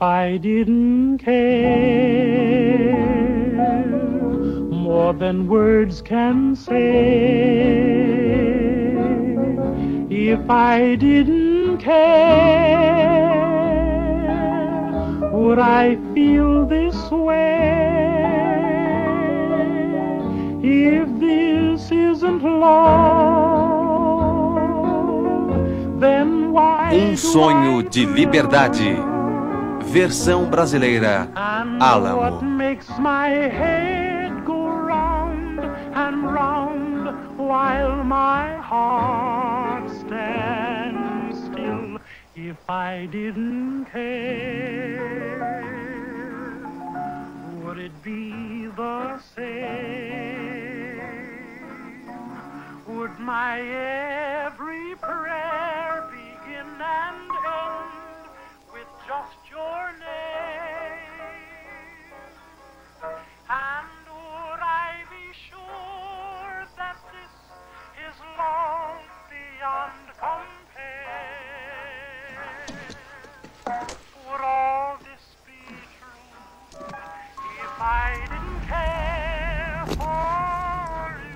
I didn't care more than words can say, if I didn't care, would I feel this way? If this isn't love, then why sonho de liberdade. Versão brasileira, Alamo. What makes my head go round and round while my heart stands still? If I didn't care, would it be the same? Would my every prayer begin and end with just your name? And would I be sure that this is love beyond compare? Would all this be true if I didn't care for you?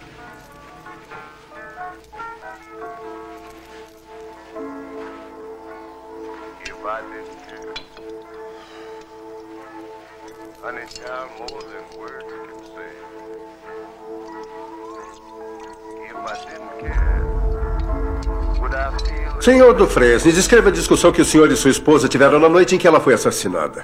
If I didn't care, honey child, more than words can say. If I didn't care, would I feel... Senhor Dufresne, descreva a discussão que o senhor e sua esposa tiveram na noite em que ela foi assassinada.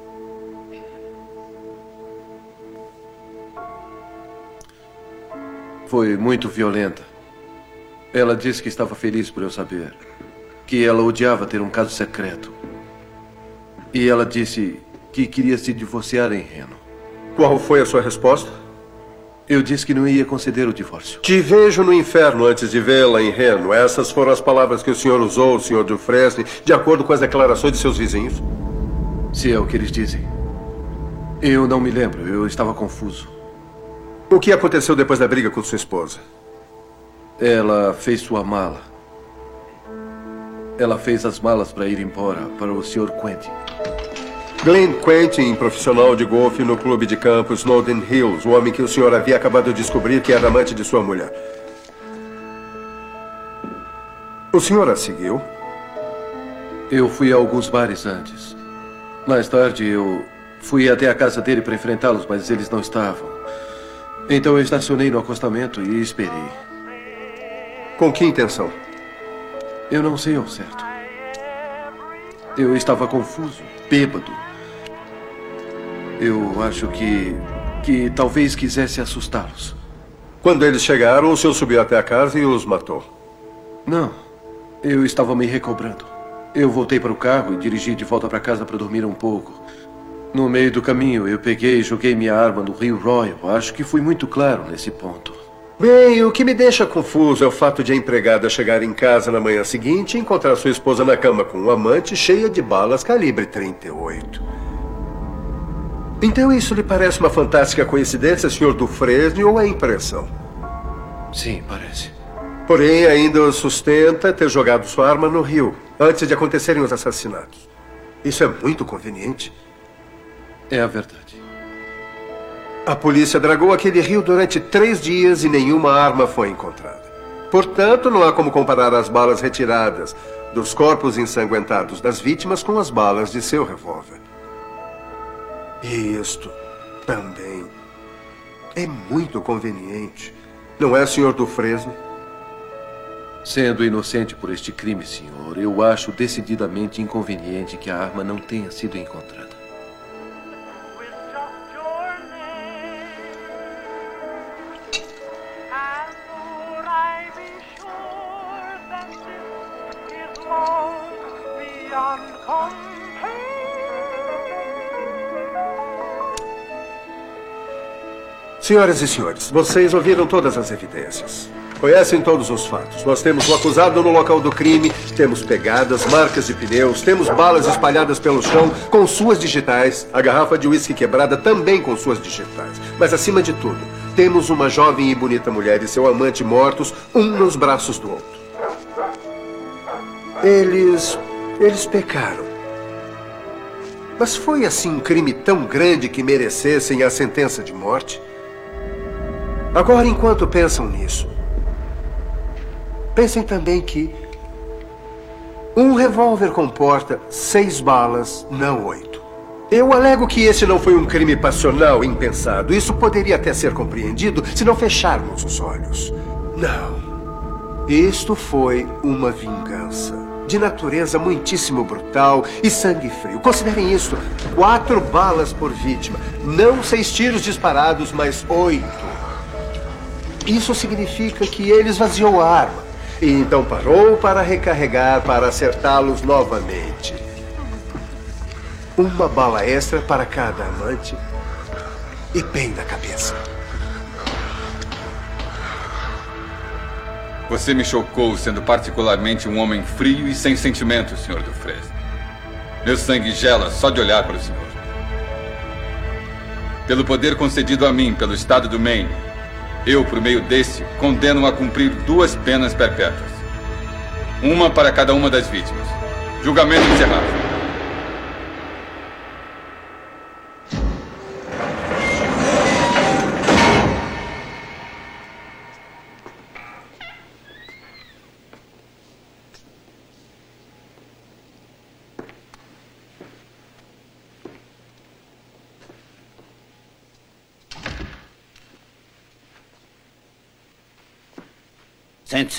Foi muito violenta. Ela disse que estava feliz por eu saber. Que ela odiava ter um caso secreto. E ela disse que queria se divorciar em Reno. Qual foi a sua resposta? Eu disse que não ia conceder o divórcio. Te vejo no inferno antes de vê-la em Reno. Essas foram as palavras que o senhor usou, senhor Dufresne, de acordo com as declarações de seus vizinhos? Se é o que eles dizem. Eu não me lembro, eu estava confuso. O que aconteceu depois da briga com sua esposa? Ela fez sua mala. Ela fez as malas para ir embora para o Sr. Quentin. Glenn Quentin, profissional de golfe no clube de campo Snowden Hills, o homem que o senhor havia acabado de descobrir que era amante de sua mulher. O senhor a seguiu? Eu fui a alguns bares antes. Mais tarde eu fui até a casa dele para enfrentá-los, mas eles não estavam. Então eu estacionei no acostamento e esperei. Com que intenção? Eu não sei ao certo. Eu estava confuso, bêbado. Eu acho que talvez quisesse assustá-los. Quando eles chegaram, o senhor subiu até a casa e os matou? Não. Eu estava me recobrando. Eu voltei para o carro e dirigi de volta para casa para dormir um pouco. No meio do caminho, eu peguei e joguei minha arma no Rio Royal. Acho que fui muito claro nesse ponto. Bem, o que me deixa confuso é o fato de a empregada chegar em casa na manhã seguinte e encontrar sua esposa na cama com um amante cheia de balas calibre 38. Então isso lhe parece uma fantástica coincidência, Sr. Dufresne, ou é impressão? Sim, parece. Porém, ainda o sustenta ter jogado sua arma no rio, antes de acontecerem os assassinatos. Isso é muito conveniente. É a verdade. A polícia dragou aquele rio durante 3 dias e nenhuma arma foi encontrada. Portanto, não há como comparar as balas retiradas dos corpos ensanguentados das vítimas com as balas de seu revólver. E isto também é muito conveniente. Não é, Sr. Dufresne? Sendo inocente por este crime, senhor, eu acho decididamente inconveniente que a arma não tenha sido encontrada. Senhoras e senhores, vocês ouviram todas as evidências. Conhecem todos os fatos. Nós temos o acusado no local do crime, temos pegadas, marcas de pneus, temos balas espalhadas pelo chão com suas digitais, a garrafa de uísque quebrada também com suas digitais. Mas acima de tudo, temos uma jovem e bonita mulher e seu amante mortos, um nos braços do outro. Eles pecaram. Mas foi assim um crime tão grande que merecessem a sentença de morte? Agora, enquanto pensam nisso, pensem também que um revólver comporta 6 balas, não 8. Eu alego que esse não foi um crime passional impensado. Isso poderia até ser compreendido se não fecharmos os olhos. Não. Isto foi uma vingança de natureza muitíssimo brutal e sangue frio. Considerem isto: 4 balas por vítima. Não 6 tiros disparados, mas 8. Isso significa que ele esvaziou a arma e então parou para recarregar para acertá-los novamente. Uma bala extra para cada amante e bem na cabeça. Você me chocou sendo particularmente um homem frio e sem sentimentos, Sr. Dufresne. Meu sangue gela só de olhar para o senhor. Pelo poder concedido a mim pelo Estado do Maine, eu, por meio desse, condeno a cumprir 2 penas perpétuas. Uma para cada uma das vítimas. Julgamento encerrado. Sente-se.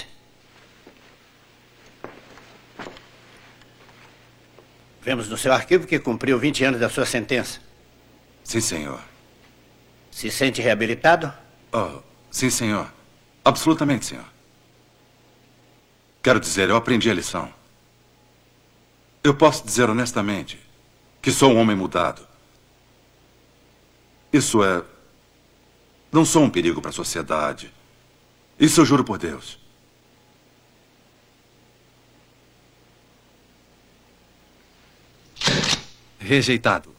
Vemos no seu arquivo que cumpriu 20 anos da sua sentença. Sim, senhor. Se sente reabilitado? Oh, sim, senhor. Absolutamente, senhor. Quero dizer, eu aprendi a lição. Eu posso dizer honestamente que sou um homem mudado. Isso é... Não sou um perigo para a sociedade. Isso eu juro por Deus. Rejeitado.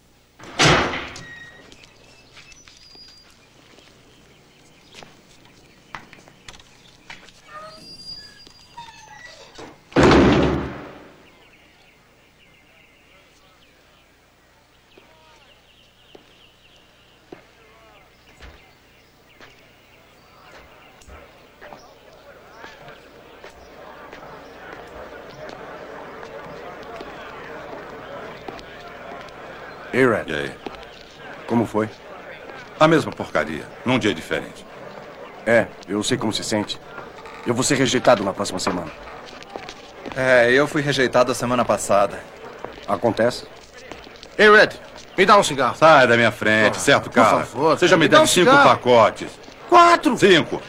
Ei, Red. E aí? Como foi? A mesma porcaria, num dia diferente. É, eu sei como se sente. Eu vou ser rejeitado na próxima semana. Eu fui rejeitado a semana passada. Acontece? Ei, Red, me dá um cigarro. Sai da minha frente, certo, cara? Por favor. Você já me dá deve um 5 cigarro. pacotes. 4! 5.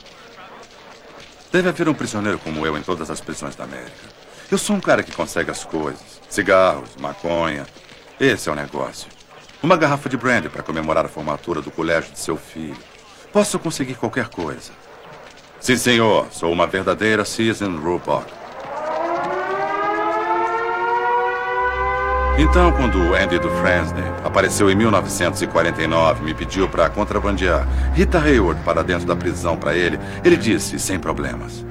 Deve haver um prisioneiro como eu em todas as prisões da América. Eu sou um cara que consegue as coisas. Cigarros, maconha. Esse é o negócio. Uma garrafa de brandy para comemorar a formatura do colégio de seu filho. Posso conseguir qualquer coisa. Sim, senhor. Sou uma verdadeira Seasoned Roebuck. Então, quando o Andy Dufresne apareceu em 1949 e me pediu para contrabandear Rita Hayworth para dentro da prisão para ele, ele disse, sem problemas.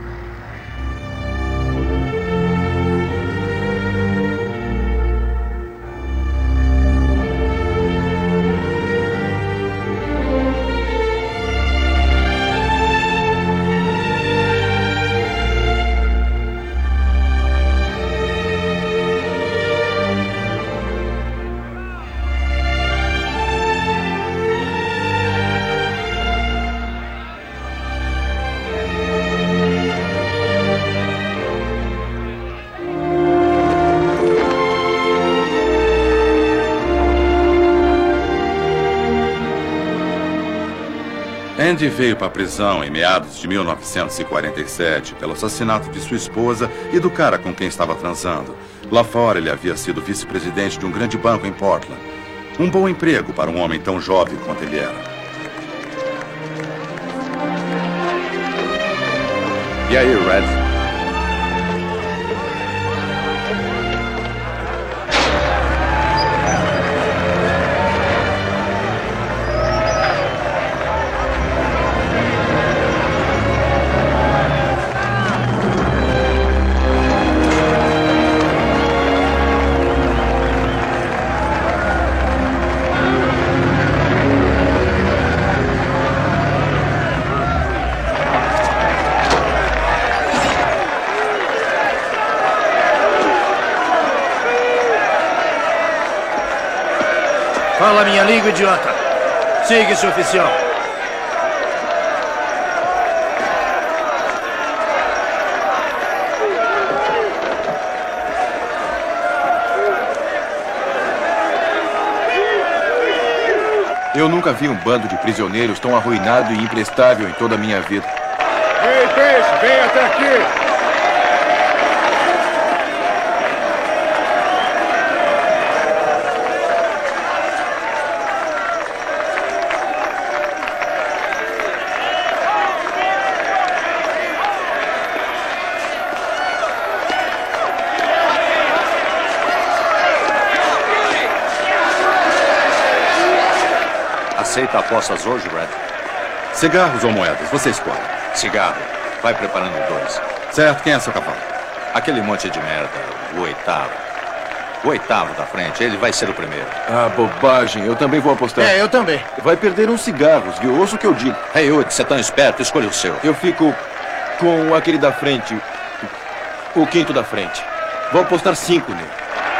Andy veio para a prisão em meados de 1947 pelo assassinato de sua esposa e do cara com quem estava transando. Lá fora, ele havia sido vice-presidente de um grande banco em Portland. Um bom emprego para um homem tão jovem quanto ele era. E aí, Red? fala minha língua, idiota. Siga-se, oficial. Eu nunca vi um bando de prisioneiros tão arruinado e imprestável em toda a minha vida. Ei, peixe, vem até aqui! Aceita apostas hoje, Red? Cigarros ou moedas? Você escolhe. Cigarro. Vai preparando 2. Certo. Quem é seu cavalo? Aquele monte de merda. O 8º. O 8º da frente. Ele vai ser o primeiro. Ah, bobagem. Eu também vou apostar. Eu também. Vai perder uns cigarros, viu? Ouça o que eu digo. Hey, Wood, você é tão esperto. Escolha o seu. Eu fico com aquele da frente. O 5º da frente. Vou apostar 5 nele.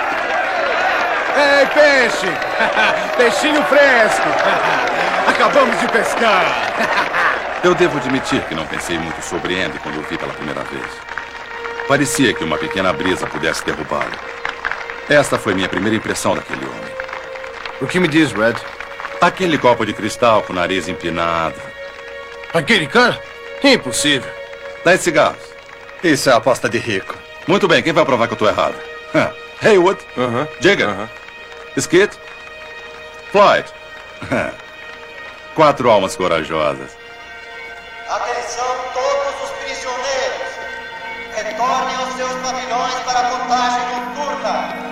Ei, peixe! Peixinho fresco! Acabamos de pescar! Eu devo admitir que não pensei muito sobre Andy quando o vi pela primeira vez. Parecia que uma pequena brisa pudesse derrubá-lo. Esta foi minha primeira impressão daquele homem. O que me diz, Red? Aquele copo de cristal com o nariz empinado. Aquele cara? Impossível. 10 cigarros. Isso é aposta de rico. Muito bem, quem vai provar que eu estou errado? Haywood? Jigger? Skid? Floyd? 4 almas corajosas. Atenção todos os prisioneiros. Retornem aos seus pavilhões para a contagem noturna.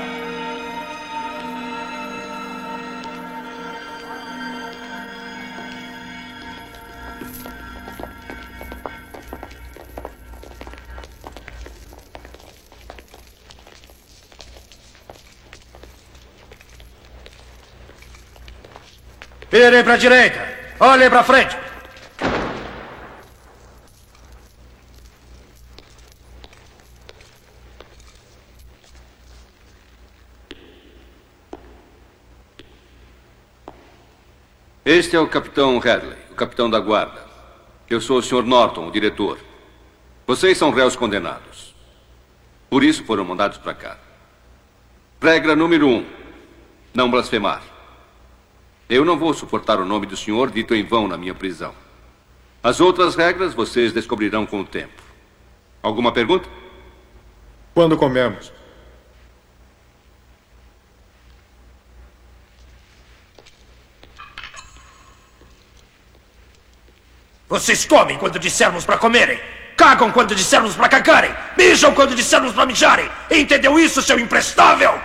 Virem para a direita. Olhem para frente. Este é o capitão Hadley, o capitão da guarda. Eu sou o Sr. Norton, o diretor. Vocês são réus condenados. Por isso foram mandados para cá. Regra número 1. Não blasfemar. Eu não vou suportar o nome do senhor dito em vão na minha prisão. As outras regras vocês descobrirão com o tempo. Alguma pergunta? Quando comemos? Vocês comem quando dissermos para comerem. Cagam quando dissermos para cagarem. Mijam quando dissermos para mijarem. Entendeu isso, seu imprestável?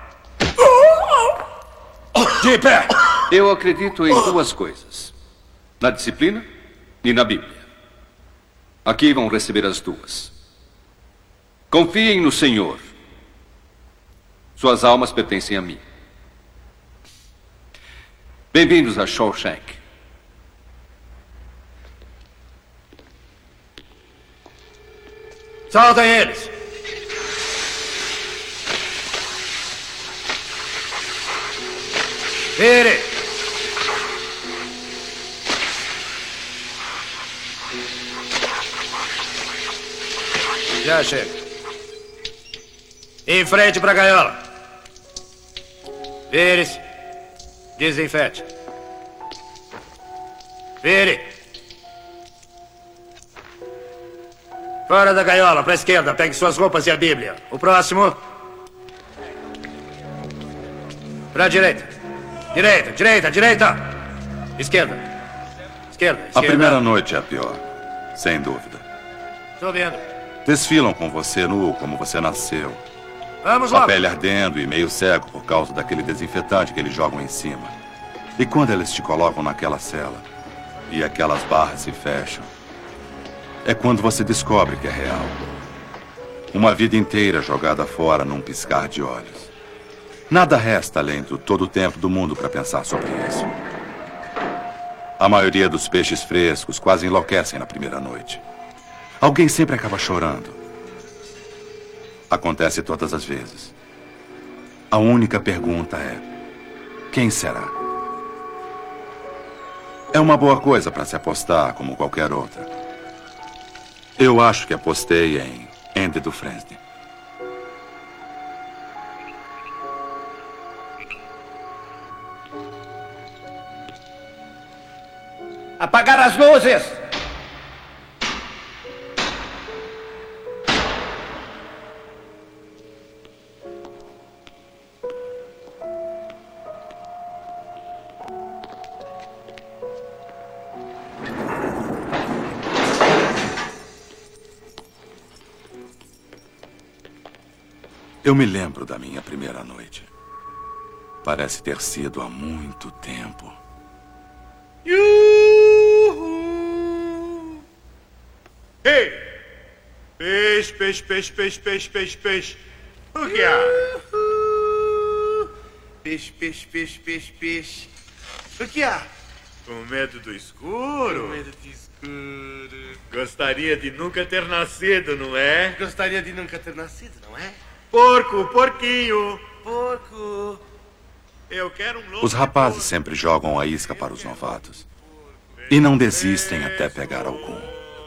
De pé. Eu acredito em 2 coisas. Na disciplina e na Bíblia. Aqui vão receber as 2. Confiem no Senhor. Suas almas pertencem a mim. Bem-vindos a Shawshank. Soltem eles. Vire. Já chega. Em frente para a gaiola. Vire-se. Desinfete. Vire. Fora da gaiola, para a esquerda. Pegue suas roupas e a Bíblia. O próximo. Para a direita. Direita, direita, direita. Esquerda. Esquerda, esquerda. A primeira noite é a pior, sem dúvida. Estou vendo. Desfilam com você nu como você nasceu. Vamos Com a lá. pele ardendo e meio cego por causa daquele desinfetante que eles jogam em cima. E quando eles te colocam naquela cela e aquelas barras se fecham, é quando você descobre que é real. Uma vida inteira jogada fora num piscar de olhos. Nada resta além do todo o tempo do mundo para pensar sobre isso. A maioria dos peixes frescos quase enlouquecem na primeira noite. Alguém sempre acaba chorando. Acontece todas as vezes. A única pergunta é: quem será? É uma boa coisa para se apostar, como qualquer outra. Eu acho que apostei em Andy Dufresne. Apagar as luzes! Eu me lembro da minha primeira noite. Parece ter sido há muito tempo. Ei! Peixe, peixe, peixe, peixe, peixe, peixe, peixe. O que há? Peixe, peixe, peixe, peixe, peixe. O que há? Com medo do escuro? Com medo do escuro. Gostaria de nunca ter nascido, não é? Gostaria de nunca ter nascido, não é? Porco, porquinho. Porco. Eu quero um lobo. Os rapazes sempre jogam a isca para os novatos. E não desistem até pegar algum.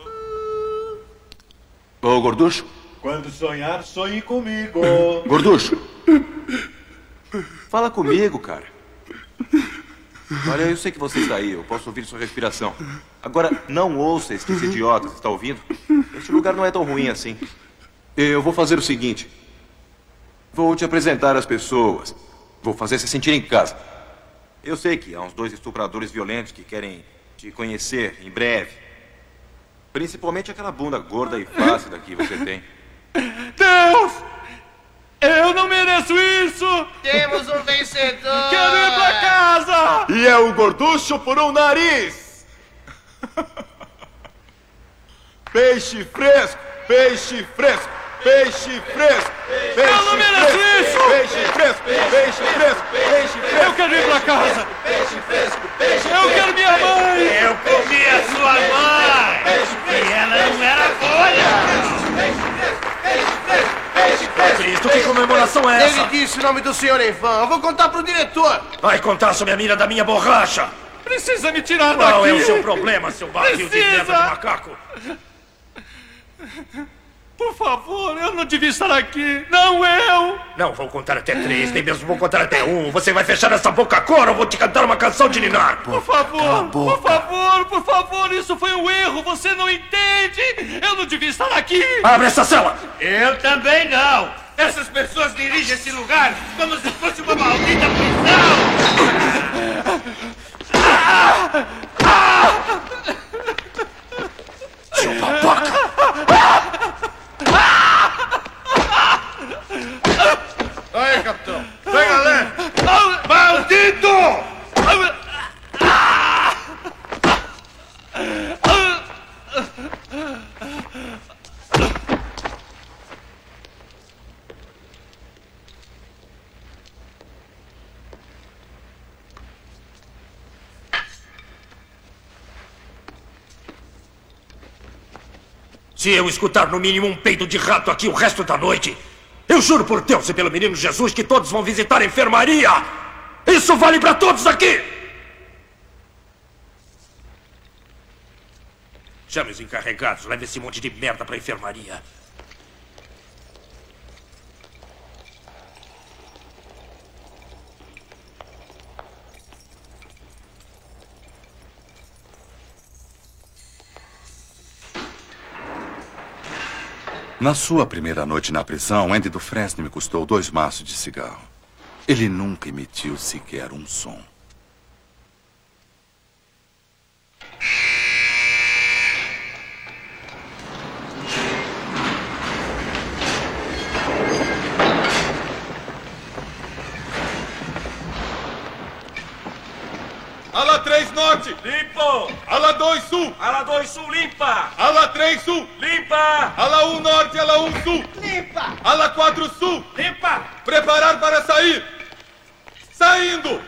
Ô, Gorducho. Quando sonhar, sonhe comigo. Gorducho. Fala comigo, cara. Olha, eu sei que você está aí, eu posso ouvir sua respiração. Agora, não ouça esses idiotas, está ouvindo? Este lugar não é tão ruim assim. Eu vou fazer o seguinte. Vou te apresentar as pessoas. Vou fazer se sentir em casa. Eu sei que há uns 2 estupradores violentos que querem te conhecer em breve. Principalmente aquela bunda gorda e flácida que você tem. Deus! Eu não mereço isso! Temos um vencedor! Quero ir pra casa! E é o Gorducho por um nariz! Peixe fresco! Peixe fresco! Peixe fresco! Peixe Eu não mereço isso! Peixe fresco! Peixe fresco! Peixe fresco! Eu quero ir pra casa! Peixe fresco! Peixe Eu quero minha mãe! Eu comi a sua mãe! E ela não era folha! Cristo, que comemoração é essa? Ele disse o nome do senhor em vão. Eu vou contar pro diretor. Vai contar sobre a mira da minha borracha! Precisa me tirar daqui! Qual é o seu problema, seu barril de merda de macaco? Por favor, eu não devia estar aqui. Não eu! Não vou contar até 3, nem mesmo vou contar até 1. Você vai fechar essa boca agora ou vou te cantar uma canção de ninar? Por favor, por favor, por favor, isso foi um erro, você não entende? Eu não devia estar aqui! Abre essa cela! Eu também não! Essas pessoas dirigem esse lugar como se fosse uma maldita prisão! Seu babaca! Aí, capitão! Pega leve! Maldito! Se eu escutar no mínimo um peido de rato aqui o resto da noite, eu juro por Deus e pelo menino Jesus que todos vão visitar a enfermaria! Isso vale pra todos aqui! Chame os encarregados, leve esse monte de merda pra enfermaria. Na sua primeira noite na prisão, Andy Dufresne me custou 2 maços de cigarro. Ele nunca emitiu sequer um som. Ala 3 norte! Limpo! Ala 2 sul! Ala 2 sul, limpa! Ala 3 sul! Limpa! Ala 1 norte, ala 1 sul! Limpa! Ala 4 sul! Limpa! Preparar para sair! Saindo!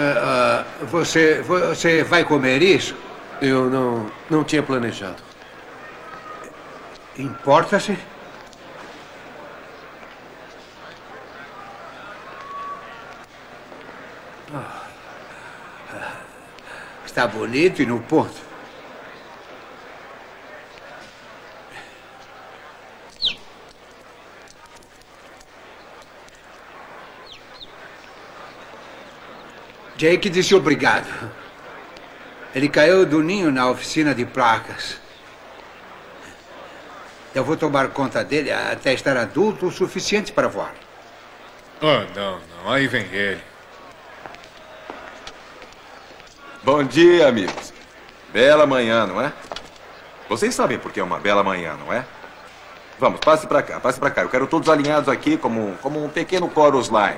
Você vai comer isso? Eu não tinha planejado. Importa-se? Está bonito e no ponto. Jake disse obrigado. Ele caiu do ninho na oficina de placas. Eu vou tomar conta dele até estar adulto o suficiente para voar. Oh, não. Aí vem ele. Bom dia, amigos. Bela manhã, não é? Vocês sabem por que é uma bela manhã, não é? Vamos, passe pra cá. Eu quero todos alinhados aqui como um pequeno chorus line.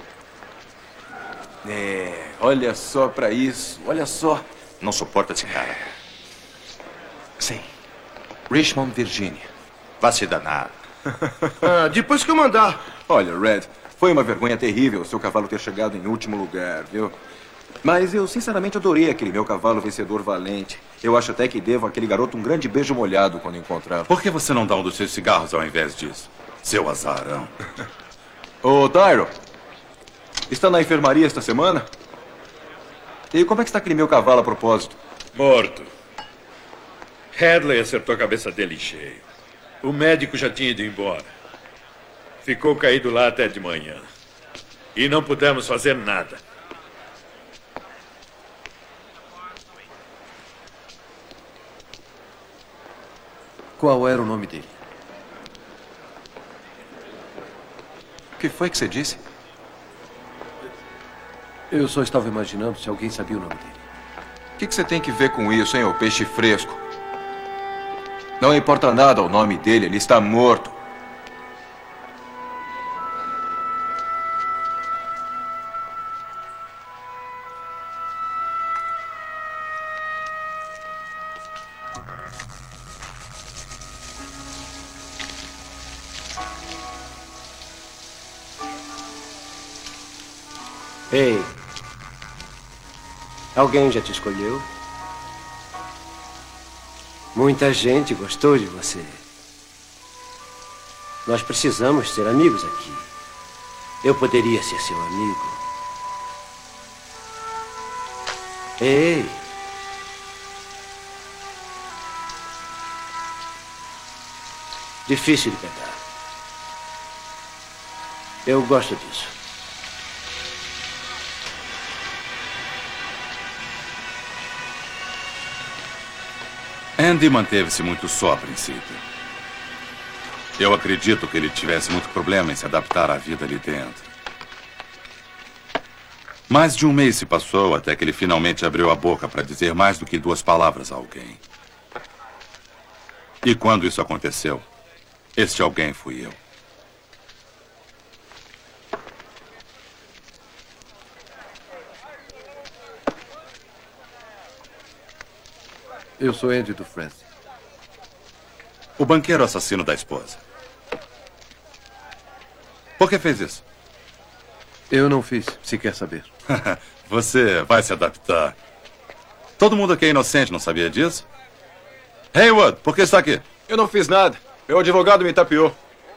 Olha só pra isso, olha só. Não suporta esse cara. Sim. Richmond, Virgínia. Vá se danar. Depois que eu mandar. Olha, Red, foi uma vergonha terrível o seu cavalo ter chegado em último lugar, viu? Mas eu sinceramente adorei aquele meu cavalo vencedor valente. Eu acho até que devo àquele garoto um grande beijo molhado quando encontrá-lo. Por que você não dá um dos seus cigarros ao invés disso? Seu azarão. Ô, Tyro, está na enfermaria esta semana? E como é que está aquele meu cavalo a propósito? Morto. Hadley acertou a cabeça dele em cheio. O médico já tinha ido embora. Ficou caído lá até de manhã. E não pudemos fazer nada. Qual era o nome dele? O que foi que você disse? Eu só estava imaginando se alguém sabia o nome dele. O que você tem que ver com isso, hein, ô peixe fresco? Não importa nada o nome dele, ele está morto. Ei, alguém já te escolheu? Muita gente gostou de você. Nós precisamos ser amigos aqui. Eu poderia ser seu amigo. Ei. Difícil de pegar. Eu gosto disso. Andy manteve-se muito só a princípio. Eu acredito que ele tivesse muito problema em se adaptar à vida ali dentro. Mais de um mês se passou até que ele finalmente abriu a boca para dizer mais do que 2 palavras a alguém. E quando isso aconteceu, este alguém fui eu. Eu sou Andy do Friends. O banqueiro assassino da esposa. Por que fez isso? Eu não fiz, se quer saber. Você vai se adaptar. Todo mundo aqui é inocente, não sabia disso? Haywood, por que está aqui? Eu não fiz nada. Meu advogado me tapeou.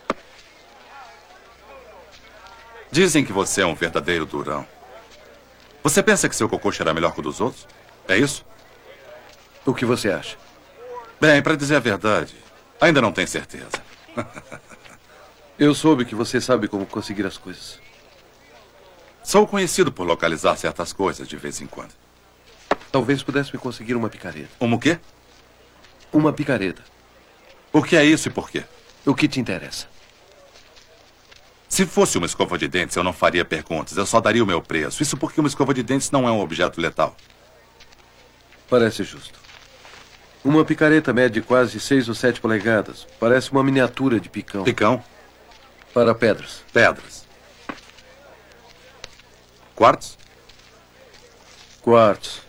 Dizem que você é um verdadeiro durão. Você pensa que seu cocô cheira melhor que o dos outros? É isso? O que você acha? Bem, para dizer a verdade, ainda não tenho certeza. Eu soube que você sabe como conseguir as coisas. Sou conhecido por localizar certas coisas de vez em quando. Talvez pudesse me conseguir uma picareta. Uma o quê? Uma picareta. O que é isso e por quê? O que te interessa? Se fosse uma escova de dentes, eu não faria perguntas. Eu só daria o meu preço. Isso porque uma escova de dentes não é um objeto letal. Parece justo. Uma picareta mede quase 6 ou 7 polegadas. Parece uma miniatura de picão. Picão? Para pedras. Pedras. Quartzo? Quartzo.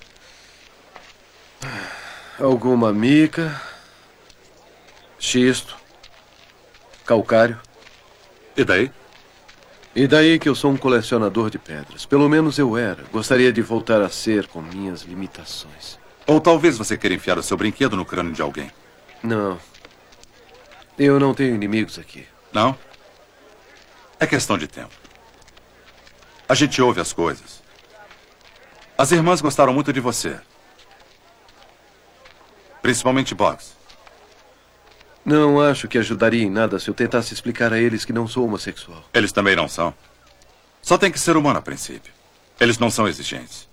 Alguma mica. Xisto. Calcário. E daí? E daí que eu sou um colecionador de pedras. Pelo menos eu era. Gostaria de voltar a ser com minhas limitações. Ou talvez você queira enfiar o seu brinquedo no crânio de alguém. Não. Eu não tenho inimigos aqui. Não? É questão de tempo. A gente ouve as coisas. As irmãs gostaram muito de você. Principalmente Boggs. Não acho que ajudaria em nada se eu tentasse explicar a eles que não sou homossexual. Eles também não são. Só tem que ser humano a princípio. Eles não são exigentes.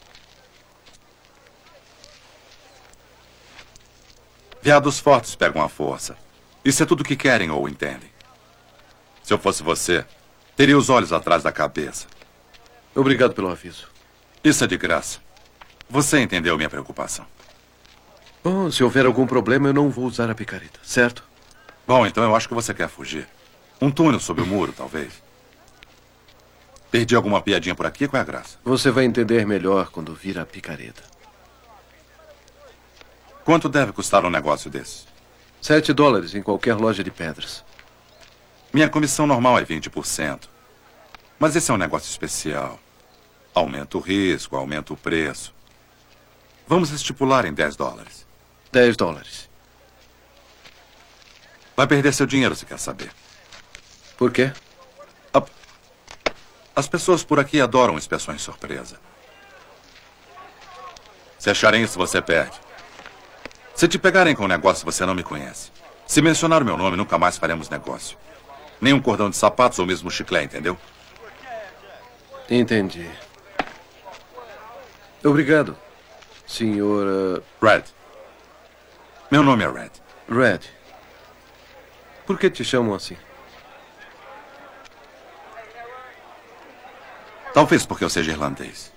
Veados fortes pegam a força. Isso é tudo que querem ou entendem. Se eu fosse você, teria os olhos atrás da cabeça. Obrigado pelo aviso. Isso é de graça. Você entendeu minha preocupação. Bom, se houver algum problema, eu não vou usar a picareta, certo? Bom, então eu acho que você quer fugir. Um túnel sob o muro, talvez. Perdi alguma piadinha por aqui? Qual é a graça? Você vai entender melhor quando vir a picareta. Quanto deve custar um negócio desse? $7 em qualquer loja de pedras. Minha comissão normal é 20%. Mas esse é um negócio especial. Aumenta o risco, aumenta o preço. Vamos estipular em $10. $10. Vai perder seu dinheiro se quer saber. Por quê? As pessoas por aqui adoram inspeções surpresa. Se acharem isso, você perde. Se te pegarem com um negócio, você não me conhece. Se mencionar o meu nome, nunca mais faremos negócio. Nem um cordão de sapatos ou mesmo chiclete, entendeu? Entendi. Obrigado, senhor... Red. Meu nome é Red. Red. Por que te chamam assim? Talvez porque eu seja irlandês.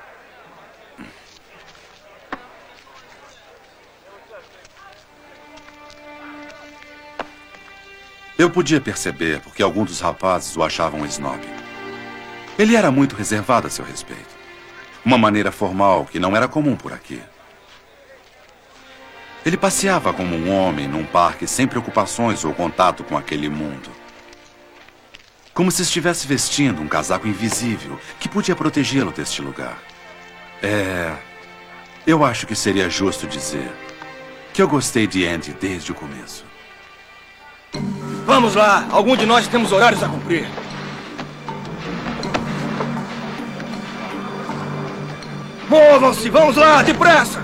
Eu podia perceber porque alguns dos rapazes o achavam um snob. Ele era muito reservado a seu respeito. Uma maneira formal que não era comum por aqui. Ele passeava como um homem num parque sem preocupações ou contato com aquele mundo. Como se estivesse vestindo um casaco invisível que podia protegê-lo deste lugar. Eu acho que seria justo dizer que eu gostei de Andy desde o começo. Vamos lá, algum de nós temos horários a cumprir. Movam-se, vamos lá, depressa!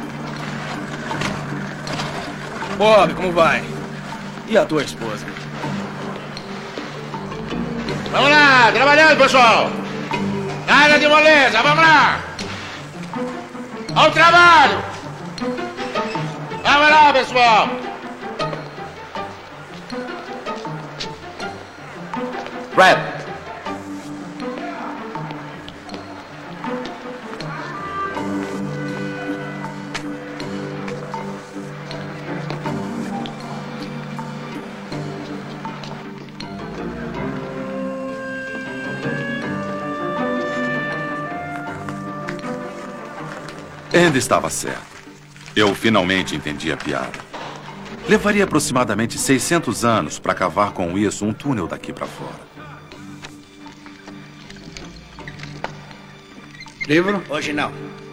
Bob, como vai? E a tua esposa? Vamos lá, trabalhando, pessoal! Nada de moleza, vamos lá! Ao trabalho! Vamos lá, pessoal! Red! Andy estava certo. Eu finalmente entendi a piada. Levaria aproximadamente 600 anos para cavar com isso um túnel daqui para fora. Livro? Hoje não.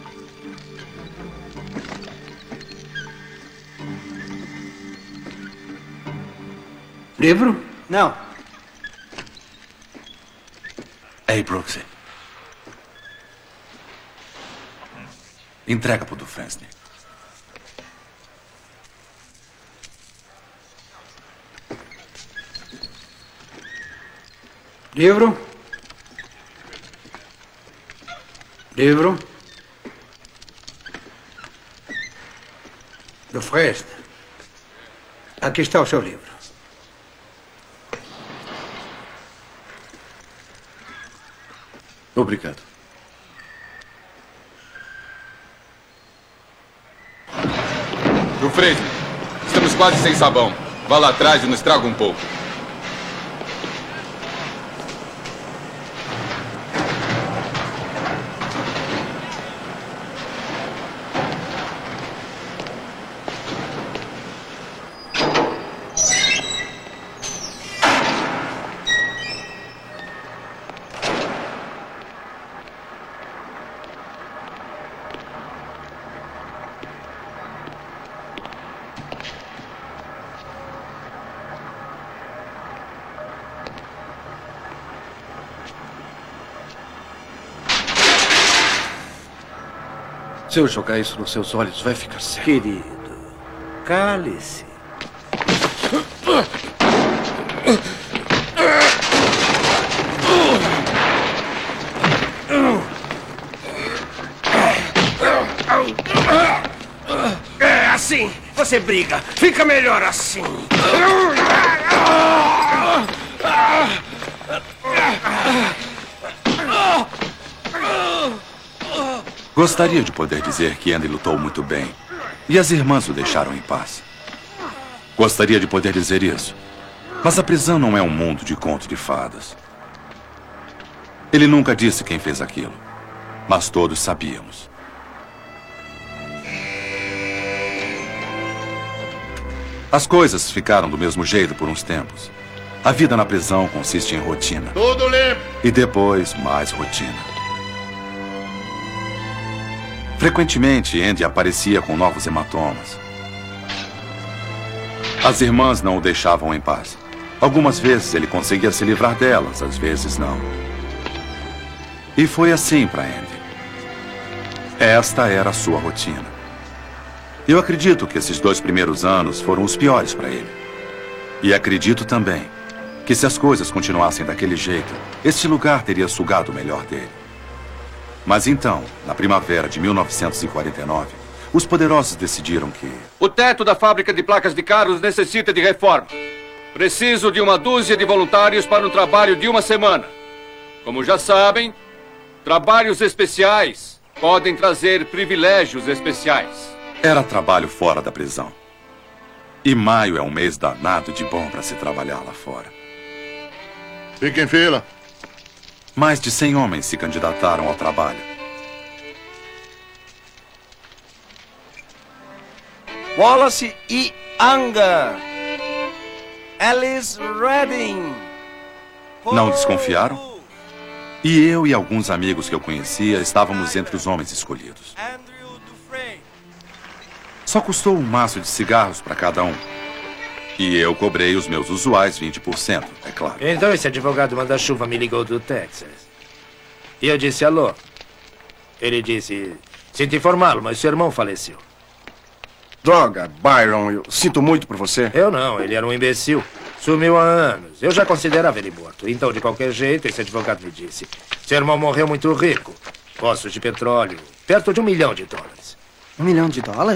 Livro? Não. Ei, Brooksy. Entrega pro Dufresne. Livro? Livro? Dufresne. Aqui está o seu livro. Obrigado. Dufresne, estamos quase sem sabão. Vá lá atrás e nos traga um pouco. Se eu jogar isso nos seus olhos, vai ficar cego. Querido, cale-se. É assim, você briga. Fica melhor assim. Gostaria de poder dizer que Andy lutou muito bem e as irmãs o deixaram em paz. Gostaria de poder dizer isso, mas a prisão não é um mundo de conto de fadas. Ele nunca disse quem fez aquilo, mas todos sabíamos. As coisas ficaram do mesmo jeito por uns tempos. A vida na prisão consiste em rotina. Tudo limpo. E depois, mais rotina. Frequentemente, Andy aparecia com novos hematomas. As irmãs não o deixavam em paz. Algumas vezes ele conseguia se livrar delas, às vezes não. E foi assim para Andy. Esta era a sua rotina. Eu acredito que esses 2 primeiros anos foram os piores para ele. E acredito também que se as coisas continuassem daquele jeito, este lugar teria sugado o melhor dele. Mas então, na primavera de 1949, os poderosos decidiram que... O teto da fábrica de placas de carros necessita de reforma. Preciso de 1 dúzia de voluntários para um trabalho de 1 semana. Como já sabem, trabalhos especiais podem trazer privilégios especiais. Era trabalho fora da prisão. E maio é um mês danado de bom para se trabalhar lá fora. Fique em fila. Mais de 100 homens se candidataram ao trabalho. Wallace e Anga. Alice Redding. Não desconfiaram? E eu e alguns amigos que eu conhecia estávamos entre os homens escolhidos. Só custou um maço de cigarros para cada um. E eu cobrei os meus usuais 20%, é claro. Então esse advogado manda-chuva me ligou do Texas. E eu disse alô. Ele disse, sinto informá-lo, mas seu irmão faleceu. Droga, Byron, eu sinto muito por você. Eu não, ele era um imbecil. Sumiu há anos. Eu já considerava ele morto. Então, de qualquer jeito, esse advogado me disse, seu irmão morreu muito rico. Poços de petróleo, perto de $1 milhão. $1 milhão?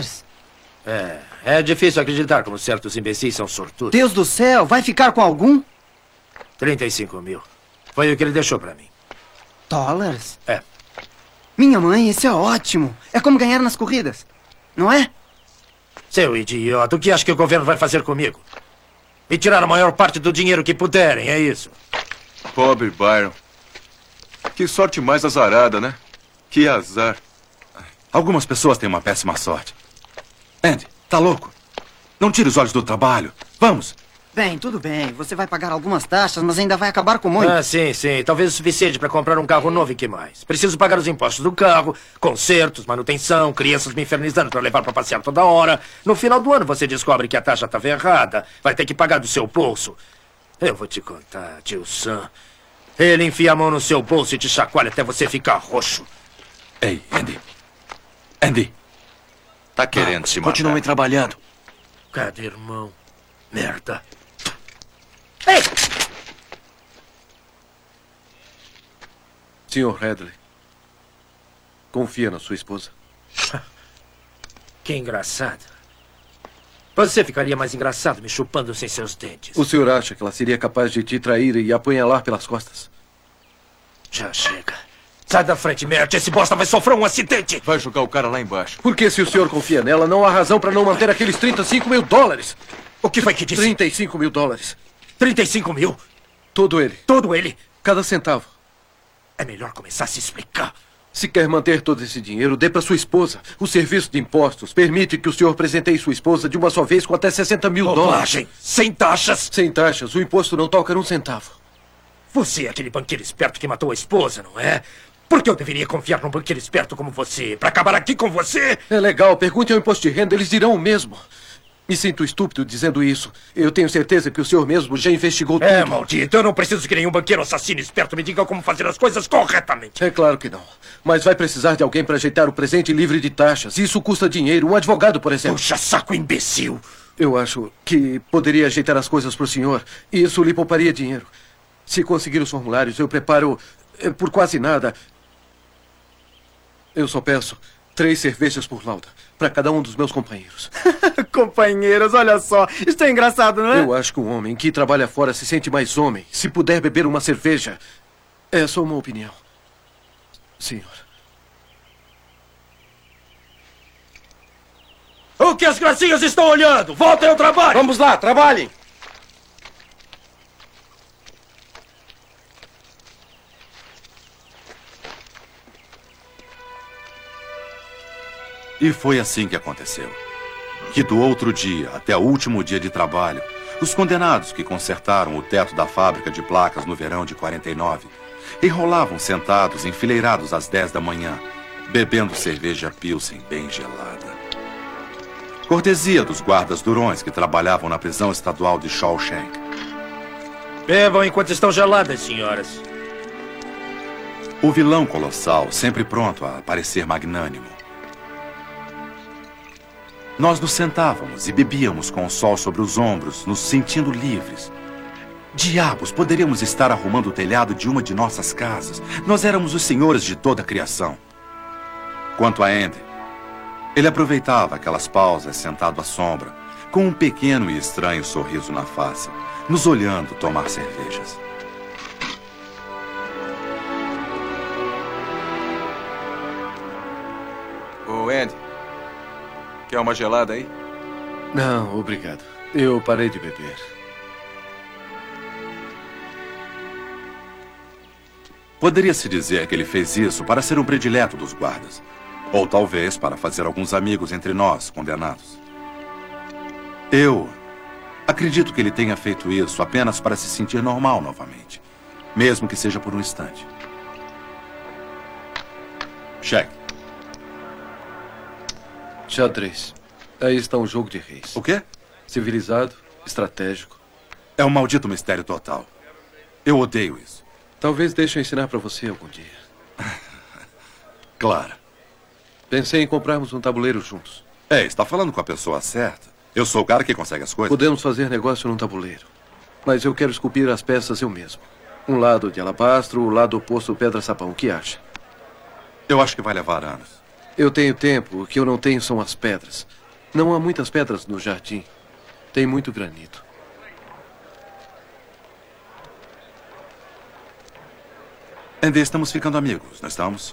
É difícil acreditar como certos imbecis são sortudos. Deus do céu, vai ficar com algum? 35 mil. Foi o que ele deixou pra mim. Dólares? É. Minha mãe, isso é ótimo. É como ganhar nas corridas, não é? Seu idiota, o que acha que o governo vai fazer comigo? Me tirar a maior parte do dinheiro que puderem, é isso. Pobre Byron. Que sorte mais azarada, né? Que azar. Algumas pessoas têm uma péssima sorte. Andy, tá louco? Não tire os olhos do trabalho. Vamos. Bem, tudo bem. Você vai pagar algumas taxas, mas ainda vai acabar com muito. Ah, sim. Talvez o suficiente para comprar um carro novo e que mais. Preciso pagar os impostos do carro, consertos, manutenção, crianças me infernizando para levar para passear toda hora. No final do ano você descobre que a taxa estava errada. Vai ter que pagar do seu bolso. Eu vou te contar, tio Sam. Ele enfia a mão no seu bolso e te chacoalha até você ficar roxo. Ei, Andy. Andy. Tá querendo se matar. Continue trabalhando. Cada irmão. Merda. Ei! Sr. Hadley, confia na sua esposa. Que engraçado. Você ficaria mais engraçado me chupando sem seus dentes. O senhor acha que ela seria capaz de te trair e apunhalar pelas costas? Já chega. Sai da frente, Mert. Esse bosta vai sofrer um acidente. Vai jogar o cara lá embaixo. Porque se o senhor confia nela, não há razão para não manter aqueles $35 mil. O que foi que disse? $35 mil. 35 mil? Todo ele. Todo ele? Cada centavo. É melhor começar a se explicar. Se quer manter todo esse dinheiro, dê para sua esposa. O serviço de impostos permite que o senhor presenteie sua esposa de uma só vez com até $60 mil. Sem taxas? Sem taxas. O imposto não toca num centavo. Você é aquele banqueiro esperto que matou a esposa, não é? Por que eu deveria confiar num banqueiro esperto como você? Para acabar aqui com você? É legal. Pergunte ao imposto de renda, eles dirão o mesmo. Me sinto estúpido dizendo isso. Eu tenho certeza que o senhor mesmo já investigou tudo. Maldito, eu não preciso que nenhum banqueiro assassino esperto me diga como fazer as coisas corretamente. É claro que não. Mas vai precisar de alguém para ajeitar o presente livre de taxas. Isso custa dinheiro. Um advogado, por exemplo. Puxa saco, imbecil. Eu acho que poderia ajeitar as coisas para o senhor. E isso lhe pouparia dinheiro. Se conseguir os formulários, eu preparo por quase nada. Eu só peço 3 cervejas por lauda para cada um dos meus companheiros. Companheiros, olha só. Isso é engraçado, não é? Eu acho que um homem que trabalha fora se sente mais homem se puder beber uma cerveja. É só uma opinião. Senhor. O que as gracinhas estão olhando? Voltem ao trabalho! Vamos lá, trabalhem! E foi assim que aconteceu. Que do outro dia até o último dia de trabalho, os condenados que consertaram o teto da fábrica de placas no verão de 49 enrolavam sentados enfileirados às 10 da manhã, bebendo cerveja Pilsen bem gelada. Cortesia dos guardas durões que trabalhavam na prisão estadual de Shawshank. Bebam enquanto estão geladas, senhoras. O vilão colossal, sempre pronto a parecer magnânimo. Nós nos sentávamos e bebíamos com o sol sobre os ombros, nos sentindo livres. Diabos, poderíamos estar arrumando o telhado de uma de nossas casas. Nós éramos os senhores de toda a criação. Quanto a Andy, ele aproveitava aquelas pausas sentado à sombra, com um pequeno e estranho sorriso na face, nos olhando tomar cervejas. Ô, Andy, quer uma gelada aí? Não, obrigado. Eu parei de beber. Poderia-se dizer que ele fez isso para ser um predileto dos guardas. Ou talvez para fazer alguns amigos entre nós, condenados. Eu acredito que ele tenha feito isso apenas para se sentir normal novamente. Mesmo que seja por um instante. Cheque. Xadrez. Aí está um jogo de reis. O quê? Civilizado, estratégico. É um maldito mistério total. Eu odeio isso. Talvez deixe eu ensinar para você algum dia. Claro. Pensei em comprarmos um tabuleiro juntos. Está falando com a pessoa certa. Eu sou o cara que consegue as coisas. Podemos fazer negócio num tabuleiro. Mas eu quero esculpir as peças eu mesmo. Um lado de alabastro, o lado oposto pedra-sapão. O que acha? Eu acho que vai levar anos. Eu tenho tempo. O que eu não tenho são as pedras. Não há muitas pedras no jardim. Tem muito granito. Andy, estamos ficando amigos, não estamos?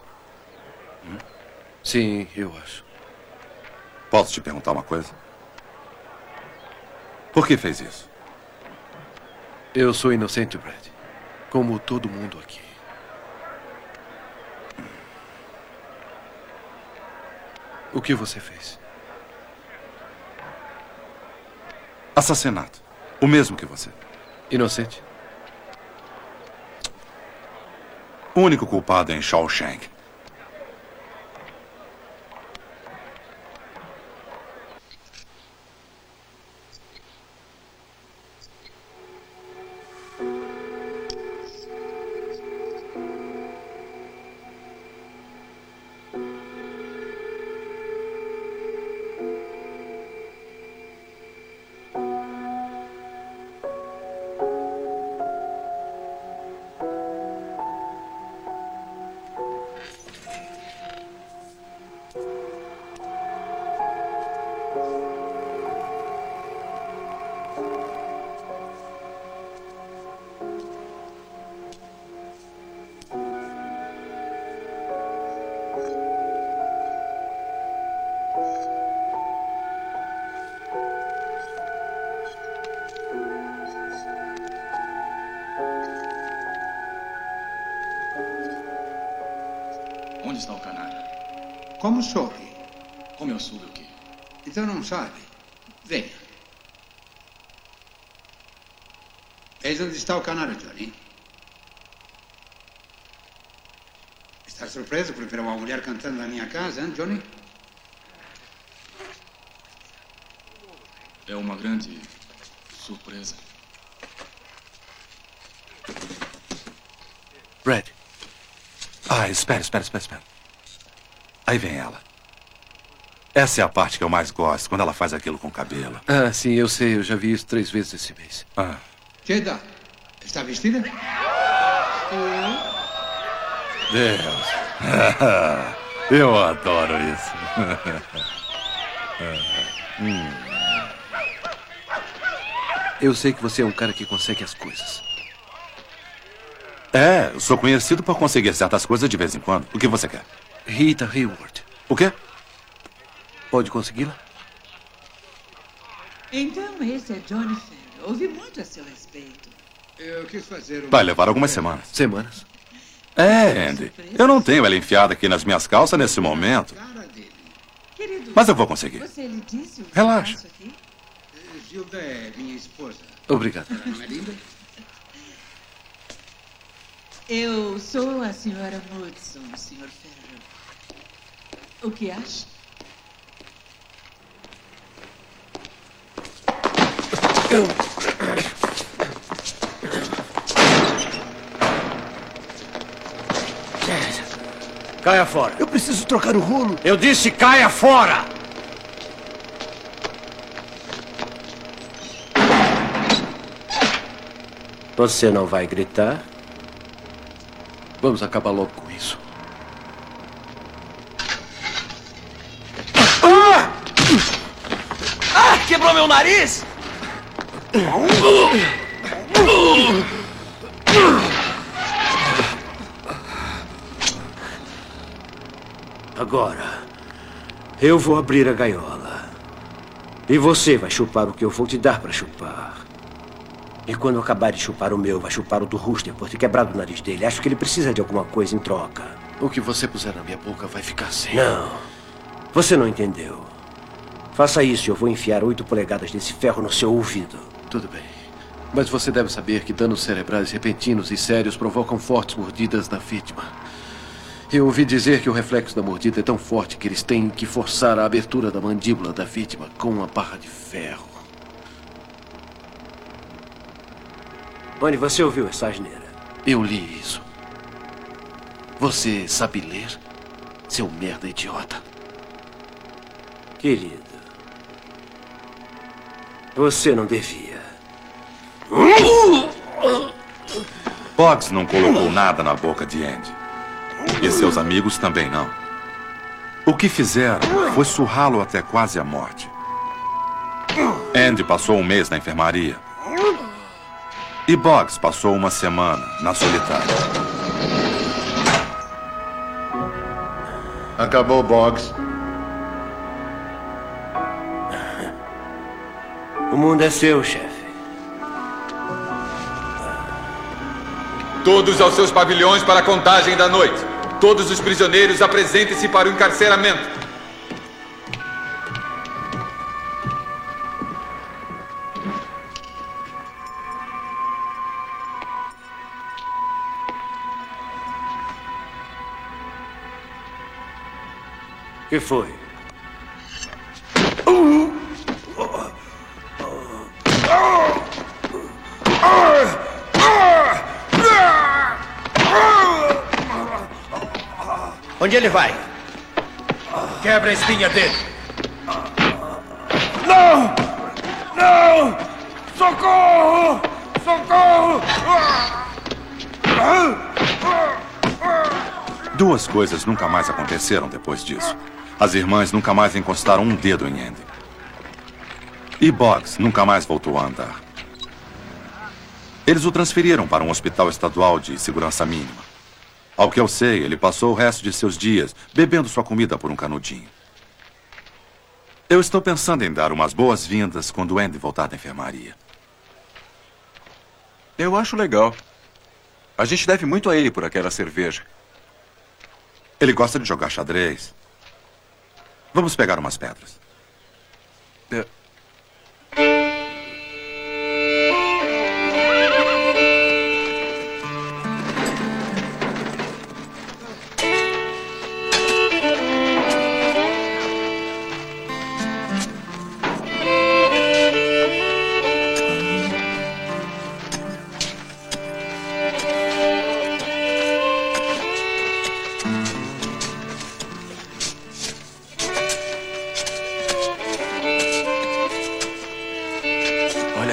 Sim, eu acho. Posso te perguntar uma coisa? Por que fez isso? Eu sou inocente, Brad. Como todo mundo aqui. O que você fez? Assassinato. O mesmo que você. Inocente? O único culpado é em Shawshank. Onde está o canário? Como soube? Como eu soube o quê? Então não sabe. Venha. Eis onde está o canário, Johnny. Está surpreso por ver uma mulher cantando na minha casa, hein, Johnny? É uma grande surpresa. Brad. Ah, espera. Aí vem ela. Essa é a parte que eu mais gosto, quando ela faz aquilo com o cabelo. Ah, sim, eu sei. Eu já vi isso 3 vezes esse mês. Ah. Jada, está vestida? Deus. Eu adoro isso. Eu sei que você é um cara que consegue as coisas. É, eu sou conhecido por conseguir certas coisas de vez em quando. O que você quer? Rita Hayworth. O quê? Pode consegui-la? Então esse é Johnny Ferro. Ouvi muito a seu respeito. Eu quis fazer uma... Vai levar algumas semanas. Semanas? É, Andy. Eu não tenho ela enfiada aqui nas minhas calças nesse momento. Querido, Mas eu vou conseguir. você lhe disse o que Relaxa. faço aqui? Gilda é minha esposa. Obrigado. Ela não é linda? Eu sou a senhora Mudson, Sr. Ferro. O que acha? Caia fora. Eu preciso trocar o rolo. Eu disse caia fora! Você não vai gritar? Vamos acabar logo com isso. Quebrou meu nariz! Agora, eu vou abrir a gaiola. E você vai chupar o que eu vou te dar para chupar. E quando eu acabar de chupar o meu, vai chupar o do Rooster por ter quebrado o nariz dele. Acho que ele precisa de alguma coisa em troca. O que você puser na minha boca vai ficar sem. Não. Você não entendeu. Faça isso e eu vou enfiar 8 polegadas desse ferro no seu ouvido. Tudo bem. Mas você deve saber que danos cerebrais repentinos e sérios provocam fortes mordidas na vítima. Eu ouvi dizer que o reflexo da mordida é tão forte que eles têm que forçar a abertura da mandíbula da vítima com uma barra de ferro. Bonnie, você ouviu essa asneira? Eu li isso. Você sabe ler, seu merda idiota? Querido, você não devia. Boggs não colocou nada na boca de Andy. E seus amigos também não. O que fizeram foi surrá-lo até quase a morte. Andy passou 1 mês na enfermaria. E Boggs passou 1 semana na solitária. Acabou, Boggs. O mundo é seu, chefe. Todos aos seus pavilhões para a contagem da noite. Todos os prisioneiros apresentem-se para o encarceramento. O que foi? Onde ele vai? Quebra a espinha dele. Não! Não! Socorro! Socorro! 2 coisas nunca mais aconteceram depois disso. As irmãs nunca mais encostaram um dedo em Andy. E Boggs nunca mais voltou a andar. Eles o transferiram para um hospital estadual de segurança mínima. Ao que eu sei, ele passou o resto de seus dias bebendo sua comida por um canudinho. Eu estou pensando em dar umas boas-vindas quando Andy voltar da enfermaria. Eu acho legal. A gente deve muito a ele por aquela cerveja. Ele gosta de jogar xadrez. Vamos pegar umas pedras.